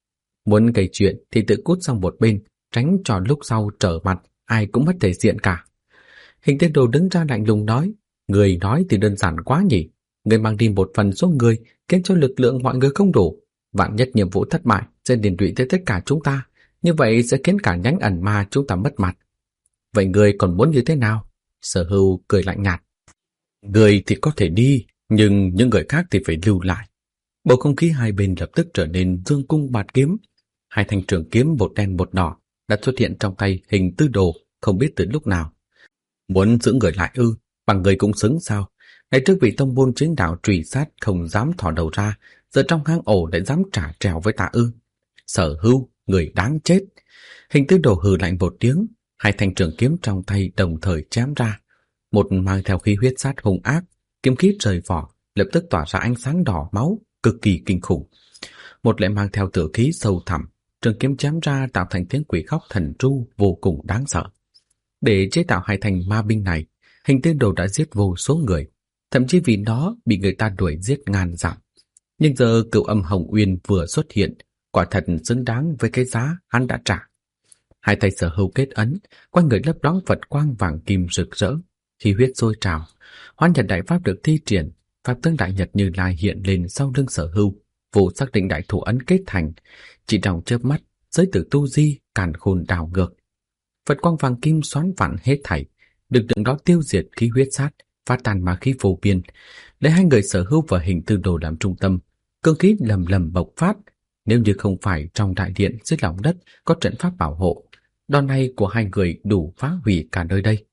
Muốn gây chuyện thì tự cút sang một bên, tránh cho lúc sau trở mặt ai cũng mất thể diện cả. Hình Tư Đồ đứng ra lạnh lùng nói, người nói thì đơn giản quá nhỉ, người mang đi một phần số người khiến cho lực lượng mọi người không đủ, vạn nhất nhiệm vụ thất bại sẽ liên lụy tới tất cả chúng ta, như vậy sẽ khiến cả nhánh ẩn ma chúng ta mất mặt. Vậy người còn muốn như thế nào? Sở Hưu cười lạnh nhạt. Người thì có thể đi, nhưng những người khác thì phải lưu lại. Bầu không khí hai bên lập tức trở nên dương cung bạt kiếm. Hai thanh trường kiếm một đen một đỏ đã xuất hiện trong tay Hình Tư Đồ không biết từ lúc nào. Muốn giữ người lại ư? Bằng người cũng xứng sao? Ngày trước vị tông môn chính đạo truy sát không dám thò đầu ra, giờ trong hang ổ lại dám trả trèo với ta ư? Sở Hưu, người đáng chết! Hình Tư Đồ hừ lạnh một tiếng, hai thanh trường kiếm trong tay đồng thời chém ra. Một mang theo khí huyết sát hung ác, kiếm khí rời vỏ, lập tức tỏa ra ánh sáng đỏ máu, cực kỳ kinh khủng. Một lại mang theo tử khí sâu thẳm, trường kiếm chém ra tạo thành tiếng quỷ khóc thần tru vô cùng đáng sợ. Để chế tạo hai thành ma binh này, Hình Tư Đồ đã giết vô số người, thậm chí vì nó bị người ta đuổi giết ngàn dặm. Nhưng giờ Cửu Âm Hồng Uyên vừa xuất hiện, quả thật xứng đáng với cái giá hắn đã trả. Hai tay Sở Hưu kết ấn, quanh người lấp loáng Phật quang vàng kim rực rỡ, khí huyết sôi trào. Hoán Nhật Đại Pháp được thi triển, pháp tướng Đại Nhật Như Lai hiện lên sau lưng Sở Hưu, vụ xác định đại thủ ấn kết thành, chỉ trong chớp mắt, giới tử tu di càn khôn đảo ngược. Phật quang vàng kim xoắn vặn hết thảy, lực lượng đó tiêu diệt khí huyết sát, phát tàn ma khí vô biên. Lấy hai người Sở Hưu và Hình Tư Đồ làm trung tâm, cương khí lầm lầm bộc phát. Nếu như không phải trong đại điện dưới lòng đất có trận pháp bảo hộ, đòn này của hai người đủ phá hủy cả nơi đây.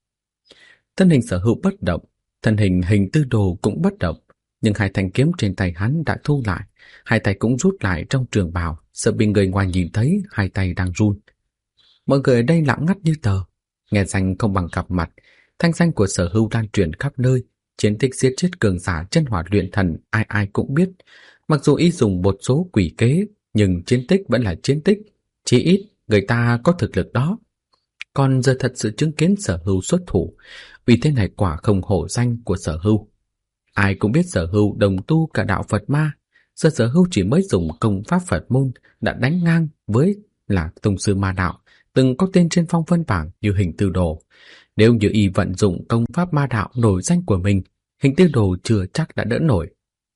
Thân hình Sở Hưu bất động, thân hình Hình Tư Đồ cũng bất động, nhưng hai thanh kiếm trên tay hắn đã thu lại, hai tay cũng rút lại trong trường bào, sợ bị người ngoài nhìn thấy hai tay đang run. Mọi người ở đây lặng ngắt như tờ, nghe danh không bằng gặp mặt, thanh danh của Sở Hưu lan truyền khắp nơi, chiến tích giết chết cường giả chân hỏa luyện thần ai ai cũng biết. Mặc dù y dùng một số quỷ kế, nhưng chiến tích vẫn là chiến tích, chỉ ít người ta có thực lực đó. Còn giờ thật sự chứng kiến Sở Hưu xuất thủ, uy thế này quả không hổ danh của Sở Hưu. Ai cũng biết Sở Hưu đồng tu cả đạo Phật ma, giờ Sở Hưu chỉ mới dùng công pháp Phật môn đã đánh ngang với là tông sư ma đạo, từng có tên trên phong vân bảng như Hình Tư Đồ. Nếu như y vận dụng công pháp ma đạo nổi danh của mình, Hình Tư Đồ chưa chắc đã đỡ nổi.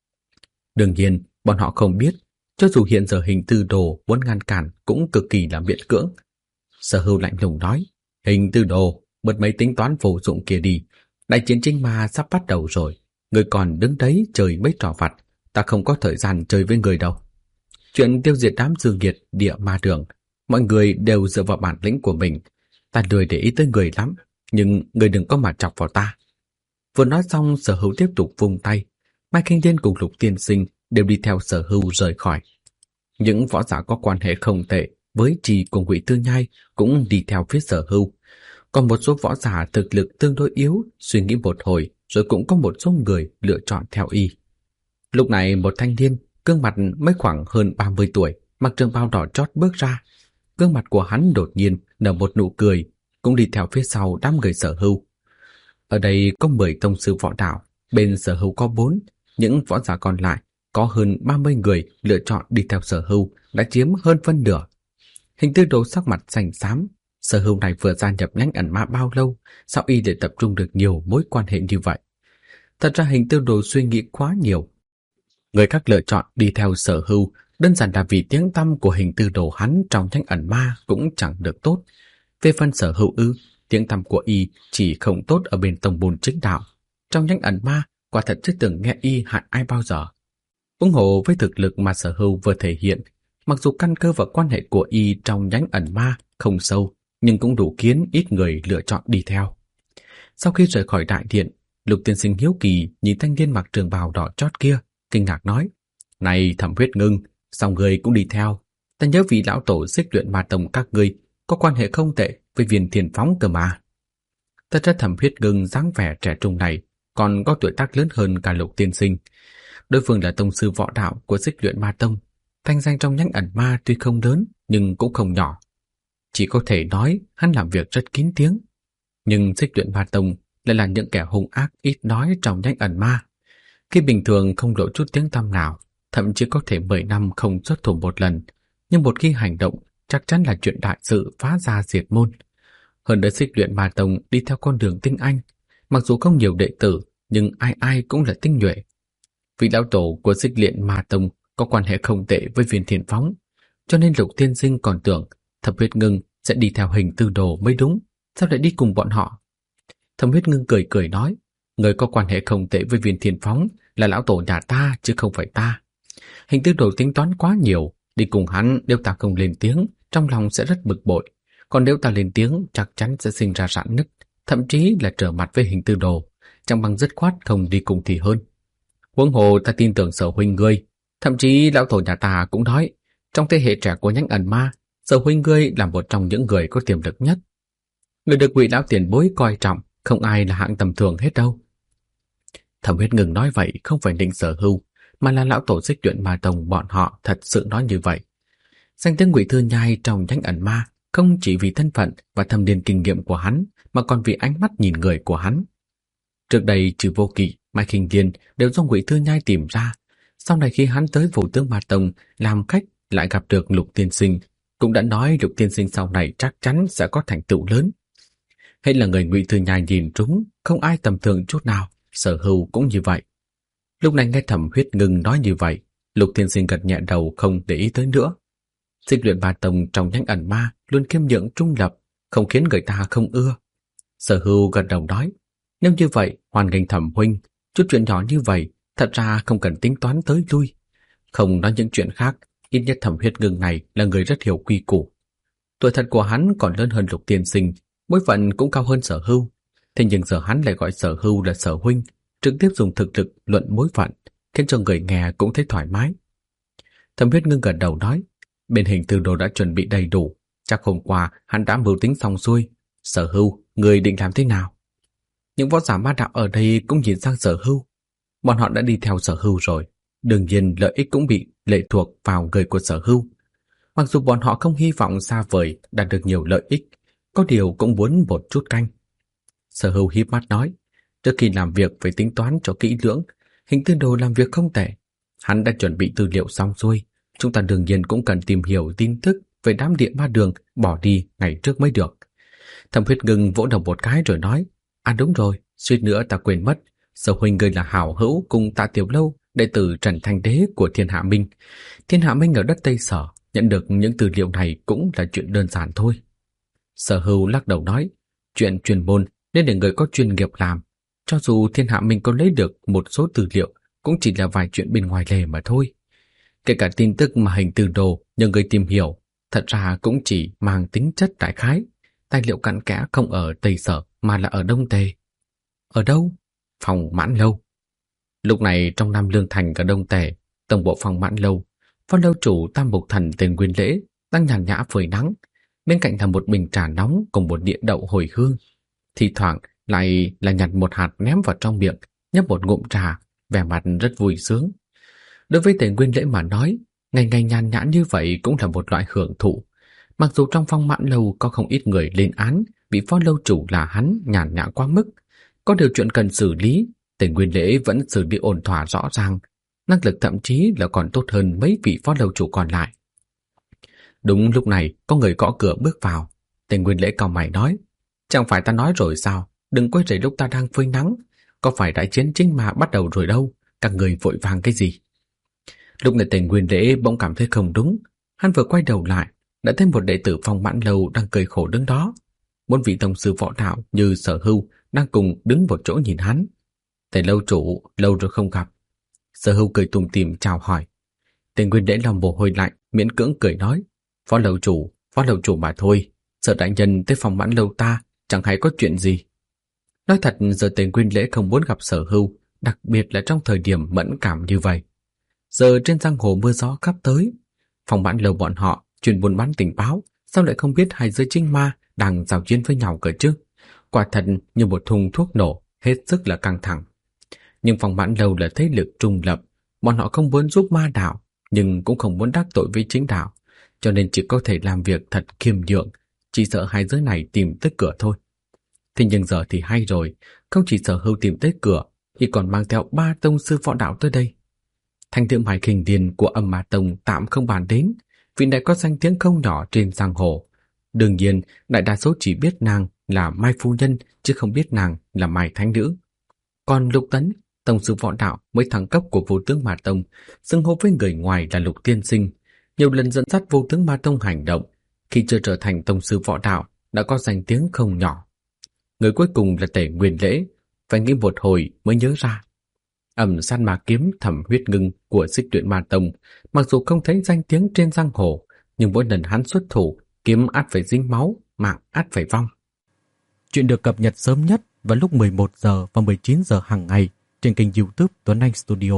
Đương nhiên, bọn họ không biết, cho dù hiện giờ Hình Tư Đồ muốn ngăn cản cũng cực kỳ là miễn cưỡng. Sở Hưu lạnh lùng nói, Hình Tư Đồ, bớt mấy tính toán vô dụng kia đi, đại chiến chính ma sắp bắt đầu rồi, người còn đứng đấy chơi mấy trò vặt, ta không có thời gian chơi với người đâu. Chuyện tiêu diệt đám dương nghiệt địa ma đường, mọi người đều dựa vào bản lĩnh của mình, ta lười để ý tới người lắm, nhưng người đừng có mà chọc vào ta. Vừa nói xong, Sở Hưu tiếp tục vung tay, Mai Kinh Điên cùng Lục Tiên Sinh đều đi theo Sở Hưu rời khỏi. Những võ giả có quan hệ không tệ với Trì cùng Ngụy Tư Nhai cũng đi theo phía Sở Hưu. Còn một số võ giả thực lực tương đối yếu suy nghĩ một hồi rồi cũng có một số người lựa chọn theo y. Lúc này một thanh niên gương mặt mới khoảng hơn 30 tuổi mặc trường bào đỏ chót bước ra. Gương mặt của hắn đột nhiên nở một nụ cười, cũng đi theo phía sau đám người Sở Hưu. Ở đây có 10 tông sư võ đạo, bên Sở Hưu có 4, những võ giả còn lại có hơn 30 người lựa chọn đi theo Sở Hưu đã chiếm hơn phân nửa. Hình Tư Đồ sắc mặt xanh xám, Sở Hưu này vừa gia nhập nhánh ẩn ma bao lâu, sao y để tập trung được nhiều mối quan hệ như vậy? Thật ra Hình Tư Đồ suy nghĩ quá nhiều. Người khác lựa chọn đi theo Sở Hưu đơn giản là vì tiếng tăm của Hình Tư Đồ hắn trong nhánh ẩn ma cũng chẳng được tốt. Về phần Sở Hưu tiếng tăm của y chỉ không tốt ở bên tông môn chính đạo. Trong nhánh ẩn ma, quả thật chưa từng nghe y hại ai bao giờ. Huống hồ với thực lực mà Sở Hưu vừa thể hiện, mặc dù căn cơ và quan hệ của y trong nhánh ẩn ma không sâu, nhưng cũng đủ khiến ít người lựa chọn đi theo. Sau khi rời khỏi đại điện, Lục Tiên Sinh hiếu kỳ nhìn thanh niên mặc trường bào đỏ chót kia, kinh ngạc nói: "Này Thẩm Huyết Ngưng, sao ngươi cũng đi theo? Ta nhớ vị lão tổ Xích Luyện Ma Tông các ngươi có quan hệ không tệ với Viên Thiền Phóng cơ mà." Thật ra Thẩm Huyết Ngưng dáng vẻ trẻ trung này còn có tuổi tác lớn hơn cả Lục Tiên Sinh. Đối phương là tông sư võ đạo của Xích Luyện Ma Tông, thanh danh trong nhánh ẩn ma tuy không lớn nhưng cũng không nhỏ. Chỉ có thể nói hắn làm việc rất kín tiếng. Nhưng Xích Luyện Ma Tông lại là những kẻ hung ác ít nói trong nhánh ẩn ma. Khi bình thường không lộ chút tiếng tăm nào, thậm chí có thể 10 năm không xuất thủ một lần, nhưng một khi hành động chắc chắn là chuyện đại sự phá gia diệt môn. Hơn nữa Xích Luyện Ma Tông đi theo con đường tinh anh, mặc dù không nhiều đệ tử nhưng ai ai cũng là tinh nhuệ. Vị lão tổ của Xích Luyện Ma Tông có quan hệ không tệ với Viên Thiền Phóng, cho nên Lục Tiên Sinh còn tưởng Thẩm Huyết Ngưng sẽ đi theo Hình Tư Đồ mới đúng, sao lại đi cùng bọn họ? Thẩm Huyết Ngưng cười cười nói: "Người có quan hệ không tệ với Viên Thiền Phóng là lão tổ nhà ta chứ không phải ta. Hình Tư Đồ tính toán quá nhiều, đi cùng hắn nếu ta không lên tiếng, trong lòng sẽ rất bực bội. Còn nếu ta lên tiếng chắc chắn sẽ sinh ra rạn nứt, thậm chí là trở mặt với Hình Tư Đồ, chẳng bằng dứt khoát không đi cùng thì hơn. Huống hồ ta tin tưởng Sở huynh ngươi, thậm chí lão tổ nhà ta cũng nói, trong thế hệ trẻ của nhánh ẩn ma, Sở huynh ngươi là một trong những người có tiềm lực nhất. Người được vị lão tiền bối coi trọng, không ai là hạng tầm thường hết đâu." Thẩm Huyết Ngưng nói vậy không phải định Sở Hưu, mà là lão tổ Xích Luyện Ma Tông bọn họ thật sự nói như vậy. Danh tiếng Ngụy Thư Nhai trong nhánh ẩn ma không chỉ vì thân phận và thâm niên kinh nghiệm của hắn, mà còn vì ánh mắt nhìn người của hắn. Trước đây trừ Vô Kỵ, Mai Khinh Điên đều do Ngụy Thư Nhai tìm ra. Sau này khi hắn tới Vô Tướng Ma Tông làm khách lại gặp được Lục Tiên Sinh, cũng đã nói Lục Tiên Sinh sau này chắc chắn sẽ có thành tựu lớn. Hay là người Ngụy Thư Nhai nhìn trúng, không ai tầm thường chút nào. Sở Hưu cũng như vậy. Lúc này nghe Thẩm Huyết Ngưng nói như vậy, Lục Tiên Sinh gật nhẹ đầu không để ý tới nữa. Xích Luyện Ma Tông trong nhánh ẩn ma luôn khiêm nhượng trung lập, không khiến người ta không ưa. Sở Hưu gật đầu nói: "Nếu như vậy, hoan nghênh Thẩm huynh, chút chuyện nhỏ như vậy, thật ra không cần tính toán tới lui. Không nói những chuyện khác, ít nhất Thẩm Huyết Ngưng này là người rất hiểu quy củ. Tuổi thật của hắn còn lớn hơn Lục Tiên Sinh, bối phận cũng cao hơn Sở Hưu. Thế nhưng giờ hắn lại gọi Sở Hưu là Sở huynh, trực tiếp dùng thực lực luận bối phận, khiến cho người nghe cũng thấy thoải mái." Thẩm Huyết Ngưng gật đầu nói: "Bên Hình Tư Đồ đã chuẩn bị đầy đủ, chắc hôm qua hắn đã mưu tính xong xuôi. Sở Hưu, người định làm thế nào?" Những võ giả ma đạo ở đây cũng nhìn sang Sở Hưu. Bọn họ đã đi theo Sở Hưu rồi, đương nhiên lợi ích cũng bị lệ thuộc vào người của Sở Hưu. Mặc dù bọn họ không hy vọng xa vời đạt được nhiều lợi ích, có điều cũng muốn một chút canh. Sở Hưu híp mắt nói: "Trước khi làm việc phải tính toán cho kỹ lưỡng, Hình Tư Đồ làm việc không tệ. Hắn đã chuẩn bị tư liệu xong xuôi, chúng ta đương nhiên cũng cần tìm hiểu tin tức về đám địa ma đường bỏ đi ngày trước mới được." Thẩm Huyết Ngưng vỗ đầu một cái rồi nói: "À đúng rồi, suýt nữa ta quên mất, Sở huynh ngươi là hảo hữu cùng Tạ Tiểu Lâu, đệ tử Trần Thanh Đế của Thiên Hạ Minh. Thiên Hạ Minh ở đất Tây Sở, nhận được những tư liệu này cũng là chuyện đơn giản thôi." Sở Hưu lắc đầu nói: "Chuyện chuyên môn nên để người có chuyên nghiệp làm. Cho dù Thiên Hạ Minh có lấy được một số tư liệu, cũng chỉ là vài chuyện bên ngoài lề mà thôi. Kể cả tin tức mà Hình Tư Đồ nhờ người tìm hiểu, thật ra cũng chỉ mang tính chất đại khái. Tài liệu cặn kẽ không ở Tây Sở mà là ở Đông Tề." "Ở đâu?" "Phòng Mãn Lâu." Lúc này trong Nam Lương Thành và Đông Tề, tổng bộ Phong Mãn Lâu, phó lâu chủ Tam Mục Thần tên Nguyên Lễ đang nhàn nhã phơi nắng, bên cạnh là một bình trà nóng cùng một đĩa đậu hồi hương. Thì thoảng lại là nhặt một hạt ném vào trong miệng, nhấp một ngụm trà, vẻ mặt rất vui sướng. Đối với tên Nguyên Lễ mà nói, ngày ngày nhàn nhã như vậy cũng là một loại hưởng thụ. Mặc dù trong Phong Mãn Lâu có không ít người lên án bị phó lâu chủ là hắn nhàn nhã quá mức, có điều chuyện cần xử lý, tên Nguyên Lễ vẫn xử lý ổn thỏa rõ ràng, năng lực thậm chí là còn tốt hơn mấy vị phó lâu chủ còn lại. Đúng lúc này, có người gõ cửa bước vào. Tên Nguyên Lễ cau mày nói, chẳng phải ta nói rồi sao, đừng quấy rầy lúc ta đang phơi nắng, có phải đại chiến chính mà bắt đầu rồi đâu, các người vội vàng cái gì. Lúc này tên Nguyên Lễ bỗng cảm thấy không đúng, hắn vừa quay đầu lại, đã thấy một đệ tử Phong Mãn Lâu đang cười khổ đứng đó. Bốn vị tông sư võ đạo như Sở Hưu đang cùng đứng một chỗ nhìn hắn. Tên lâu chủ, lâu rồi không gặp. Sở Hưu cười tủm tỉm chào hỏi. Tên Nguyên Lễ lòng mồ hôi lạnh, miễn cưỡng cười nói, phó lâu chủ mà thôi, Sở đại nhân tới Phong Mãn Lâu ta chẳng hay có chuyện gì. Nói thật, giờ tên Nguyên Lễ không muốn gặp Sở Hưu, đặc biệt là trong thời điểm mẫn cảm như vậy. Giờ trên giang hồ mưa gió khắp tới, Phong Mãn Lâu bọn họ chuyên buôn bán tình báo, sao lại không biết hai giới chính ma đang giao chiến với nhau cơ chứ? Quả thật như một thùng thuốc nổ, hết sức là căng thẳng. Nhưng Phong Mãn Lâu là thế lực trung lập, bọn họ không muốn giúp ma đạo, nhưng cũng không muốn đắc tội với chính đạo, cho nên chỉ có thể làm việc thật khiêm nhượng, chỉ sợ hai giới này tìm tới cửa thôi. Thế nhưng giờ thì hay rồi, không chỉ Sở Hưu tìm tới cửa, thì còn mang theo 3 tông sư võ đạo tới đây. Thanh Thượng Hải Khinh Điền của Âm Ma Tông tạm không bàn đến, vị này có danh tiếng không nhỏ trên giang hồ. Đương nhiên, đại đa số chỉ biết nàng là Mai Phu Nhân, chứ không biết nàng là Mai Thánh Nữ. Còn Lục Tấn, tông sư võ đạo mới thăng cấp của Vô Tướng Ma Tông, xưng hô với người ngoài là Lục Tiên Sinh, nhiều lần dẫn dắt Vô Tướng Ma Tông hành động, khi chưa trở thành tông sư võ đạo đã có danh tiếng không nhỏ. Người cuối cùng là Tề Nguyên Lễ, phải nghĩ một hồi mới nhớ ra. Ẩm Sát Ma Kiếm Thẩm Huyết Ngưng của Xích Tuyển Ma Tông, mặc dù không thấy danh tiếng trên giang hồ, nhưng mỗi lần hắn xuất thủ, kiếm ắt phải dính máu, mạng ắt phải vong. Chuyện được cập nhật sớm nhất vào lúc 11 giờ và 19 giờ hàng ngày trên kênh YouTube Tuấn Anh Studio.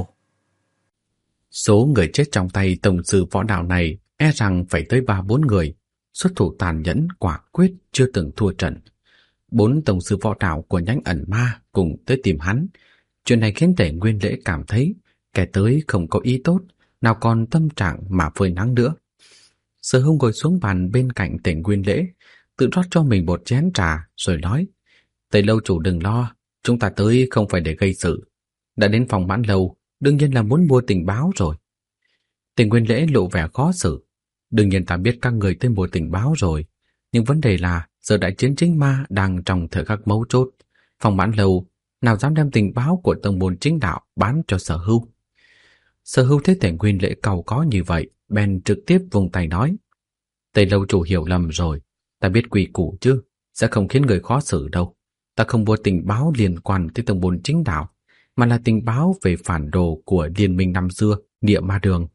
Số người chết trong tay tổng sư võ đạo này e rằng phải tới 3-4 người, xuất thủ tàn nhẫn quả quyết chưa từng thua trận. 4 tổng sư võ đạo của nhánh ẩn ma cùng tới tìm hắn. Chuyện này khiến Tề Nguyên Lễ cảm thấy kẻ tới không có ý tốt, nào còn tâm trạng mà phơi nắng nữa. Sở Hưu ngồi xuống bàn bên cạnh Tề Nguyên Lễ, tự rót cho mình một chén trà rồi nói, Tề lâu chủ đừng lo, chúng ta tới không phải để gây sự. Đã đến Phong Mãn Lâu, đương nhiên là muốn mua tình báo rồi. Tề Nguyên Lễ lộ vẻ khó xử. Đương nhiên ta biết các người tới mua tình báo rồi, nhưng vấn đề là giờ đại chiến chính ma đang trong thời khắc mấu chốt. Phong Mãn Lâu nào dám đem tình báo của tông môn chính đạo bán cho Sở Hưu. Sở Hưu thấy Tề Nguyên Lễ cầu có như vậy, bèn trực tiếp vùng tay nói, Tề lâu chủ hiểu lầm rồi, ta biết quy củ chứ, sẽ không khiến người khó xử đâu. Ta không mua tình báo liên quan tới tông môn chính đạo, mà là tình báo về phản đồ của liên minh năm xưa, Địa Ma Đường.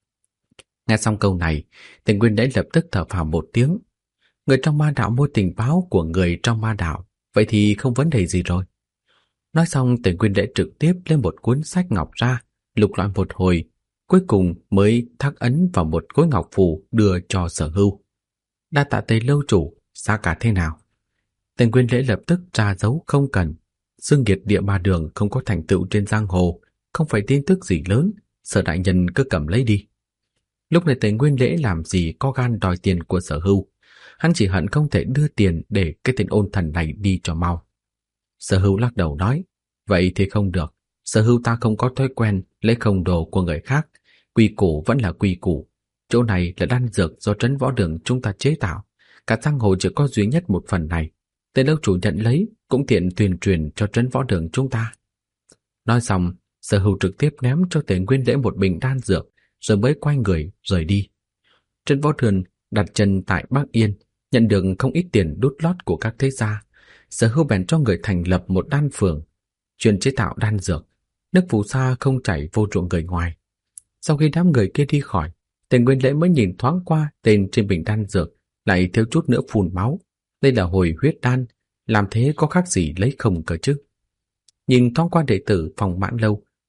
Nghe xong câu này, Tề Nguyên Lễ lập tức thở phào một tiếng. Người trong ma đạo mua tình báo của người trong ma đạo, vậy thì không vấn đề gì rồi. Nói xong, Tề Nguyên Lễ trực tiếp lên một cuốn sách ngọc ra, lục lọi một hồi, cuối cùng mới thác ấn vào một khối ngọc phù đưa cho Sở Hưu. Đa tạ Tề lâu chủ, giá cả thế nào? Tề Nguyên Lễ lập tức tra dấu không cần. Dương nghiệt Địa Ma Đường không có thành tựu trên giang hồ, không phải tin tức gì lớn, Sở đại nhân cứ cầm lấy đi. Lúc này Tề Nguyên Lễ làm gì có gan đòi tiền của Sở Hưu, hắn chỉ hận không thể đưa tiền để cái tên ôn thần này đi cho mau. Sở Hưu lắc đầu nói, vậy thì không được, Sở Hưu ta không có thói quen lấy không đồ của người khác, quy củ vẫn là quy củ. Chỗ này là đan dược do Trấn Võ Đường chúng ta chế tạo, cả giang hồ chỉ có duy nhất một phần này. Tề lâu chủ nhận lấy cũng tiện tuyên truyền cho Trấn Võ Đường chúng ta. Nói xong, Sở Hưu trực tiếp ném cho Tề Nguyên Lễ một bình đan dược, rồi mới quay người rời đi. Trấn Võ Đường đặt chân tại Bắc Yên, nhận được không ít tiền đút lót của các thế gia. Sở Hưu bèn cho người thành lập một đan phường, chuyên chế tạo đan dược, nước phù sa không chảy vô ruộng người ngoài. Sau khi đám người kia đi khỏi, Tề Nguyên Lễ mới nhìn thoáng qua tên trên bình đan dược, lại thiếu chút nữa phun máu. Đây là hồi huyết đan, làm thế có khác gì lấy không cơ chứ? Nhìn thoáng qua đệ tử Phong Mãn Lâu,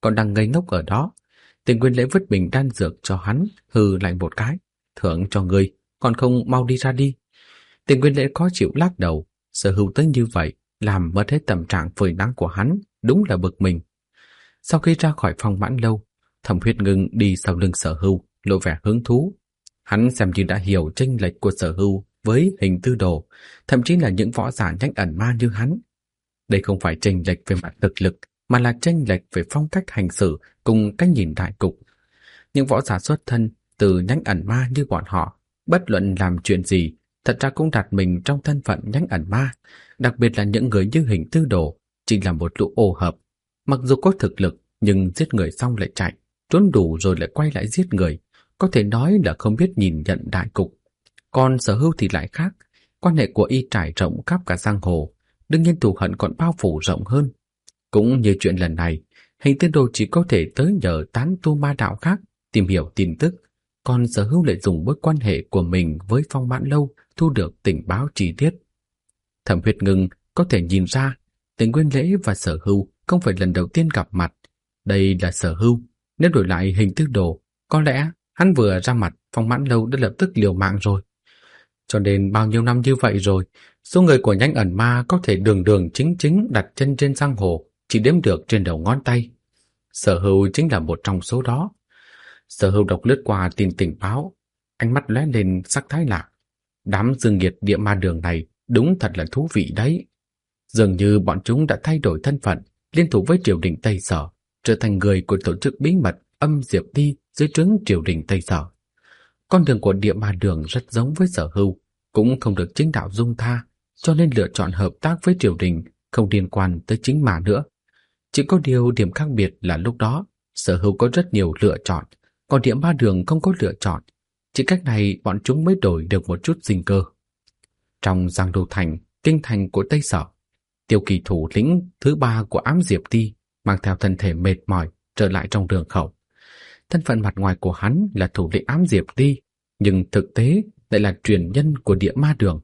còn đang ngây ngốc ở đó. Tiền Nguyên Lễ vứt bình đan dược cho hắn, hừ lạnh một cái. Thưởng cho ngươi, còn không mau đi ra đi. Tiền Nguyên Lễ khó chịu lắc đầu. Sở Hưu tới như vậy, làm mất hết tâm trạng phơi nắng của hắn, đúng là bực mình. Sau khi ra khỏi phòng Mãn Lâu, Thẩm Huyết Ngưng đi sau lưng Sở Hưu, lộ vẻ hứng thú. Hắn xem như đã hiểu chênh lệch của Sở Hưu với Hình Tư Đồ, thậm chí là những võ giả nhanh ẩn ma như hắn. Đây không phải chênh lệch về mặt thực lực, mà là chênh lệch về phong cách hành xử cùng cách nhìn đại cục. Những võ giả xuất thân từ nhánh ẩn ma như bọn họ, bất luận làm chuyện gì, thật ra cũng đặt mình trong thân phận nhánh ẩn ma, đặc biệt là những người như Hình Tư Đồ, chỉ là một lũ ô hợp. Mặc dù có thực lực, nhưng giết người xong lại chạy, trốn đủ rồi lại quay lại giết người, có thể nói là không biết nhìn nhận đại cục. Còn Sở Hưu thì lại khác, quan hệ của y trải rộng khắp cả giang hồ, đương nhiên thù hận còn bao phủ rộng hơn. Cũng như chuyện lần này, Hình Tư Đồ chỉ có thể tới nhờ tán tu ma đạo khác tìm hiểu tin tức, còn Sở Hưu lại dùng mối quan hệ của mình với Phong Mãn Lâu thu được tình báo chi tiết. Thẩm Huyết Ngưng có thể nhìn ra, Tiền Nguyên Lễ và Sở Hưu không phải lần đầu tiên gặp mặt. Đây là Sở Hưu, nếu đổi lại Hình Tư Đồ, có lẽ hắn vừa ra mặt Phong Mãn Lâu đã lập tức liều mạng rồi. Cho nên bao nhiêu năm như vậy rồi, số người của nhánh ẩn ma có thể đường đường chính chính đặt chân trên giang hồ chỉ đếm được trên đầu ngón tay. Sở Hưu chính là một trong số đó. Sở Hưu đọc lướt qua tin tình báo, ánh mắt lóe lên sắc thái lạ. Đám dương nghiệt địa ma đường này đúng thật là thú vị đấy. Dường như bọn chúng đã thay đổi thân phận, liên thủ với triều đình Tây Sở, trở thành người của tổ chức bí mật Âm Diệp Ti dưới trướng triều đình Tây Sở. Con đường của địa ma đường rất giống với Sở Hưu, cũng không được chính đạo dung tha, cho nên lựa chọn hợp tác với triều đình, không liên quan tới chính mà nữa. Chỉ có điều điểm khác biệt là lúc đó, Sở Hưu có rất nhiều lựa chọn, còn địa ma đường không có lựa chọn. Chỉ cách này bọn chúng mới đổi được một chút sinh cơ. Trong Giang Đô Thành, kinh thành của Tây Sở, Tiêu Kỳ thủ lĩnh thứ 3 của Ám Diệp Ti mang theo thân thể mệt mỏi trở lại trong đường khẩu. Thân phận mặt ngoài của hắn là thủ lĩnh Ám Diệp Ti, nhưng thực tế lại là truyền nhân của địa ma đường.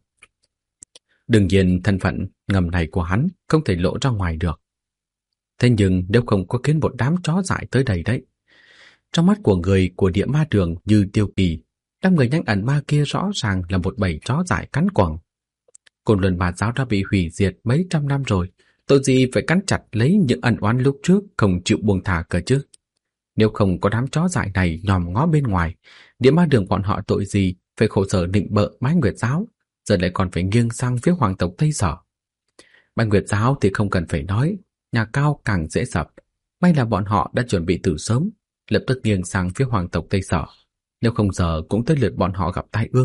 Đương nhiên thân phận ngầm này của hắn không thể lộ ra ngoài được. Thế nhưng nếu không có khiến một đám chó dại tới đây đấy. Trong mắt của người của địa ma đường như Tiêu Kỳ, đám người nhánh ẩn ma kia rõ ràng là một bầy chó dại cắn quầng. Côn Luân Ma giáo đã bị hủy diệt mấy trăm năm rồi, tội gì phải cắn chặt lấy những ẩn oán lúc trước không chịu buông thả cơ chứ. Nếu không có đám chó dại này nhòm ngó bên ngoài, địa ma đường bọn họ tội gì phải khổ sở định bợ Bái Nguyệt giáo, giờ lại còn phải nghiêng sang phía hoàng tộc Tây Sở. Bái Nguyệt giáo thì không cần phải nói, nhà cao càng dễ sập. May là bọn họ đã chuẩn bị từ sớm, lập tức nghiêng sang phía hoàng tộc Tây Sở. Nếu không giờ cũng tới lượt bọn họ gặp tai ương.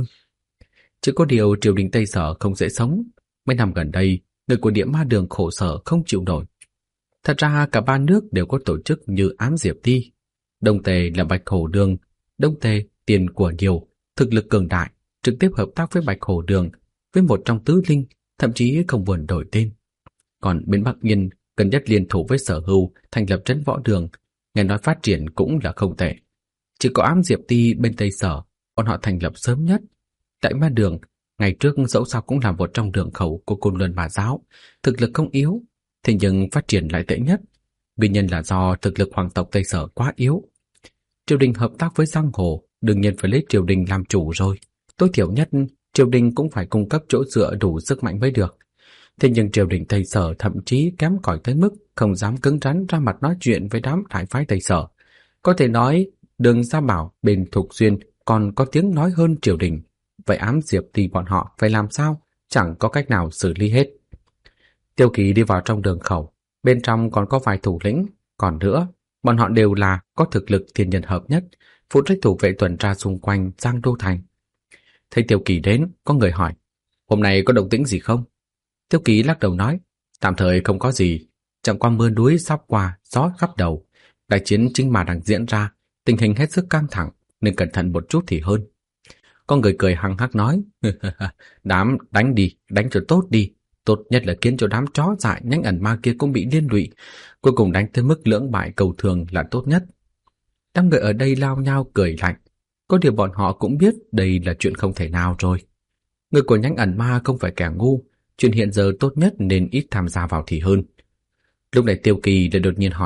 Chỉ có điều triều đình Tây Sở không dễ sống. Mấy năm gần đây, người của địa ma đường khổ sở không chịu nổi. Thật ra cả ba nước đều có tổ chức như Ám Diệp Ti. Đông Tề là Bạch Hổ Đường, Đông Tề tiền của nhiều, thực lực cường đại, trực tiếp hợp tác với Bạch Hổ Đường, với một trong tứ linh, thậm chí không buồn đổi tên. Còn bên Bắc Yên, gần nhất liên thủ với Sở Hưu thành lập trấn võ đường, nghe nói phát triển cũng là không tệ. Chỉ có Ám Diệp Ti bên Tây Sở, bọn họ thành lập sớm nhất. Đại ma đường, ngày trước dẫu sao cũng là một trong đường khẩu của Côn Luân Ma giáo, thực lực không yếu, thế nhưng phát triển lại tệ nhất. Nguyên nhân là do thực lực hoàng tộc Tây Sở quá yếu. Triều đình hợp tác với giang hồ, đương nhiên phải lấy triều đình làm chủ rồi. Tối thiểu nhất, triều đình cũng phải cung cấp chỗ dựa đủ sức mạnh mới được. Thế nhưng triều đình Tây Sở thậm chí kém cỏi tới mức không dám cứng rắn ra mặt nói chuyện với đám đại phái Tây Sở. Có thể nói, Đường Gia Bảo bên Thục Xuyên còn có tiếng nói hơn triều đình. Vậy Ám Diệp thì bọn họ phải làm sao? Chẳng có cách nào xử lý hết. Tiêu Kỳ đi vào trong đường khẩu, bên trong còn có vài thủ lĩnh, còn nữa, bọn họ đều là có thực lực thiên nhân hợp nhất, phụ trách thủ vệ tuần tra xung quanh Giang Đô Thành. Thấy Tiêu Kỳ đến, có người hỏi, hôm nay có động tĩnh gì không? Tiêu Kỳ lắc đầu nói, tạm thời không có gì, chẳng qua mưa núi sắp qua, gió khắp đầu, đại chiến chính mà đang diễn ra, tình hình hết sức căng thẳng, nên cẩn thận một chút thì hơn. Có người cười hăng hắc nói, đám đánh đi, đánh cho tốt đi, tốt nhất là khiến cho đám chó dại nhánh ẩn ma kia cũng bị liên lụy, cuối cùng đánh tới mức lưỡng bại cầu thường là tốt nhất. Đám người ở đây lao nhau cười lạnh, có điều bọn họ cũng biết đây là chuyện không thể nào rồi. Người của nhánh ẩn ma không phải kẻ ngu, chuyện hiện giờ tốt nhất nên ít tham gia vào thì hơn. Lúc này Tiêu Kỳ lại đột nhiên hỏi,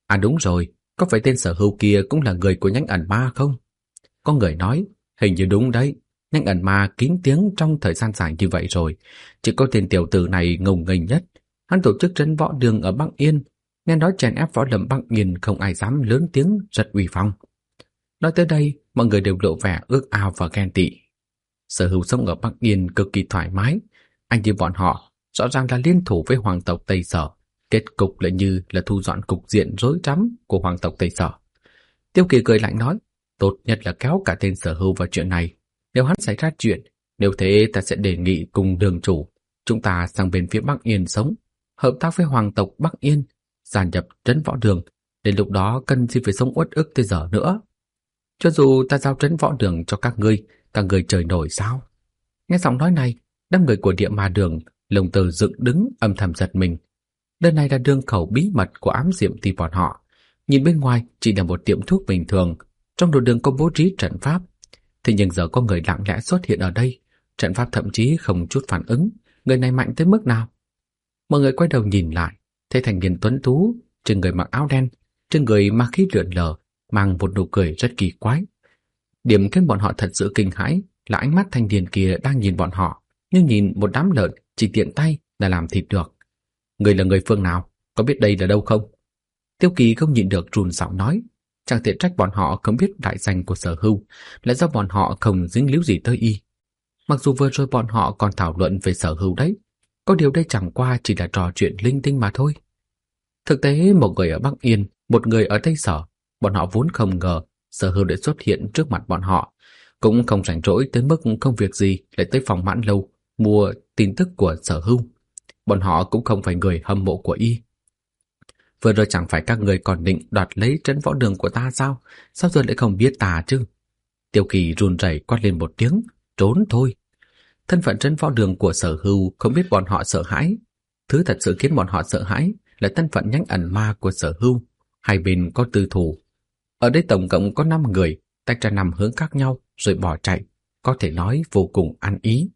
À đúng rồi, có phải tên Sở Hưu kia cũng là người của nhánh ẩn ma không? Có người nói, hình như đúng đấy. Nhánh ẩn ma kín tiếng trong thời gian dài như vậy rồi. Chỉ có tên tiểu tử này ngông nghênh nhất. Hắn tổ chức trấn võ đường ở Băng Yên. Nghe nói chèn ép võ lâm Băng Yên không ai dám lớn tiếng rất uy phong. Nói tới đây, mọi người đều lộ vẻ ước ao và ghen tị. Sở Hưu sống ở Băng Yên cực kỳ thoải mái. Anh như bọn họ, rõ ràng là liên thủ với hoàng tộc Tây Sở. Kết cục lại như là thu dọn cục diện rối rắm của hoàng tộc Tây Sở. Tiêu Kỳ cười lạnh nói, tốt nhất là kéo cả tên Sở Hưu vào chuyện này. Nếu hắn xảy ra chuyện, nếu thế ta sẽ đề nghị cùng đường chủ, chúng ta sang bên phía Bắc Yên sống, hợp tác với hoàng tộc Bắc Yên, gia nhập trấn võ đường. Đến lúc đó cần gì phải sống uất ức tới giờ nữa. Cho dù ta giao trấn võ đường cho các ngươi trời nổi sao? Nghe giọng nói này, đám người của Địa Ma Đường lồng tơ dựng đứng âm thầm giật mình. Đây này là đường khẩu bí mật của ám diệm ti bọn họ. Nhìn bên ngoài chỉ là một tiệm thuốc bình thường, trong đầu đường có bố trí trận pháp. Thế nhưng giờ có người lặng lẽ xuất hiện ở đây, trận pháp thậm chí không chút phản ứng, người này mạnh tới mức nào? Mọi người quay đầu nhìn lại, thấy thanh niên tuấn tú, trên người mặc áo đen, trên người ma khí lượn lờ, mang một nụ cười rất kỳ quái. Điểm khiến bọn họ thật sự kinh hãi là ánh mắt thanh niên kia đang nhìn bọn họ, như nhìn một đám lợn chỉ tiện tay là làm thịt được. Người là người phương nào? Có biết đây là đâu không? Tiêu Kỳ không nhịn được run giọng nói, chẳng thể trách bọn họ không biết đại danh của Sở Hưu, là do bọn họ không dính líu gì tới y. Mặc dù vừa rồi bọn họ còn thảo luận về Sở Hưu đấy, có điều đây chẳng qua chỉ là trò chuyện linh tinh mà thôi. Thực tế một người ở Bắc Yên, một người ở Tây Sở, bọn họ vốn không ngờ Sở Hưu đã xuất hiện trước mặt bọn họ, cũng không rảnh rỗi tới mức không việc gì lại tới phòng Mãn Lâu mua tin tức của Sở Hưu. Bọn họ cũng không phải người hâm mộ của y. Vừa rồi chẳng phải các người còn định đoạt lấy trấn võ đường của ta sao? Sao giờ lại không biết ta chứ? Tiêu Kỳ run rẩy quát lên một tiếng, trốn thôi. Thân phận trấn võ đường của Sở Hưu không biết bọn họ sợ hãi. Thứ thật sự khiến bọn họ sợ hãi là thân phận nhánh ẩn ma của Sở Hưu. Hai bên có tư thù. Ở đây tổng cộng có 5 người, tách ra 5 hướng khác nhau rồi bỏ chạy, có thể nói vô cùng ăn ý.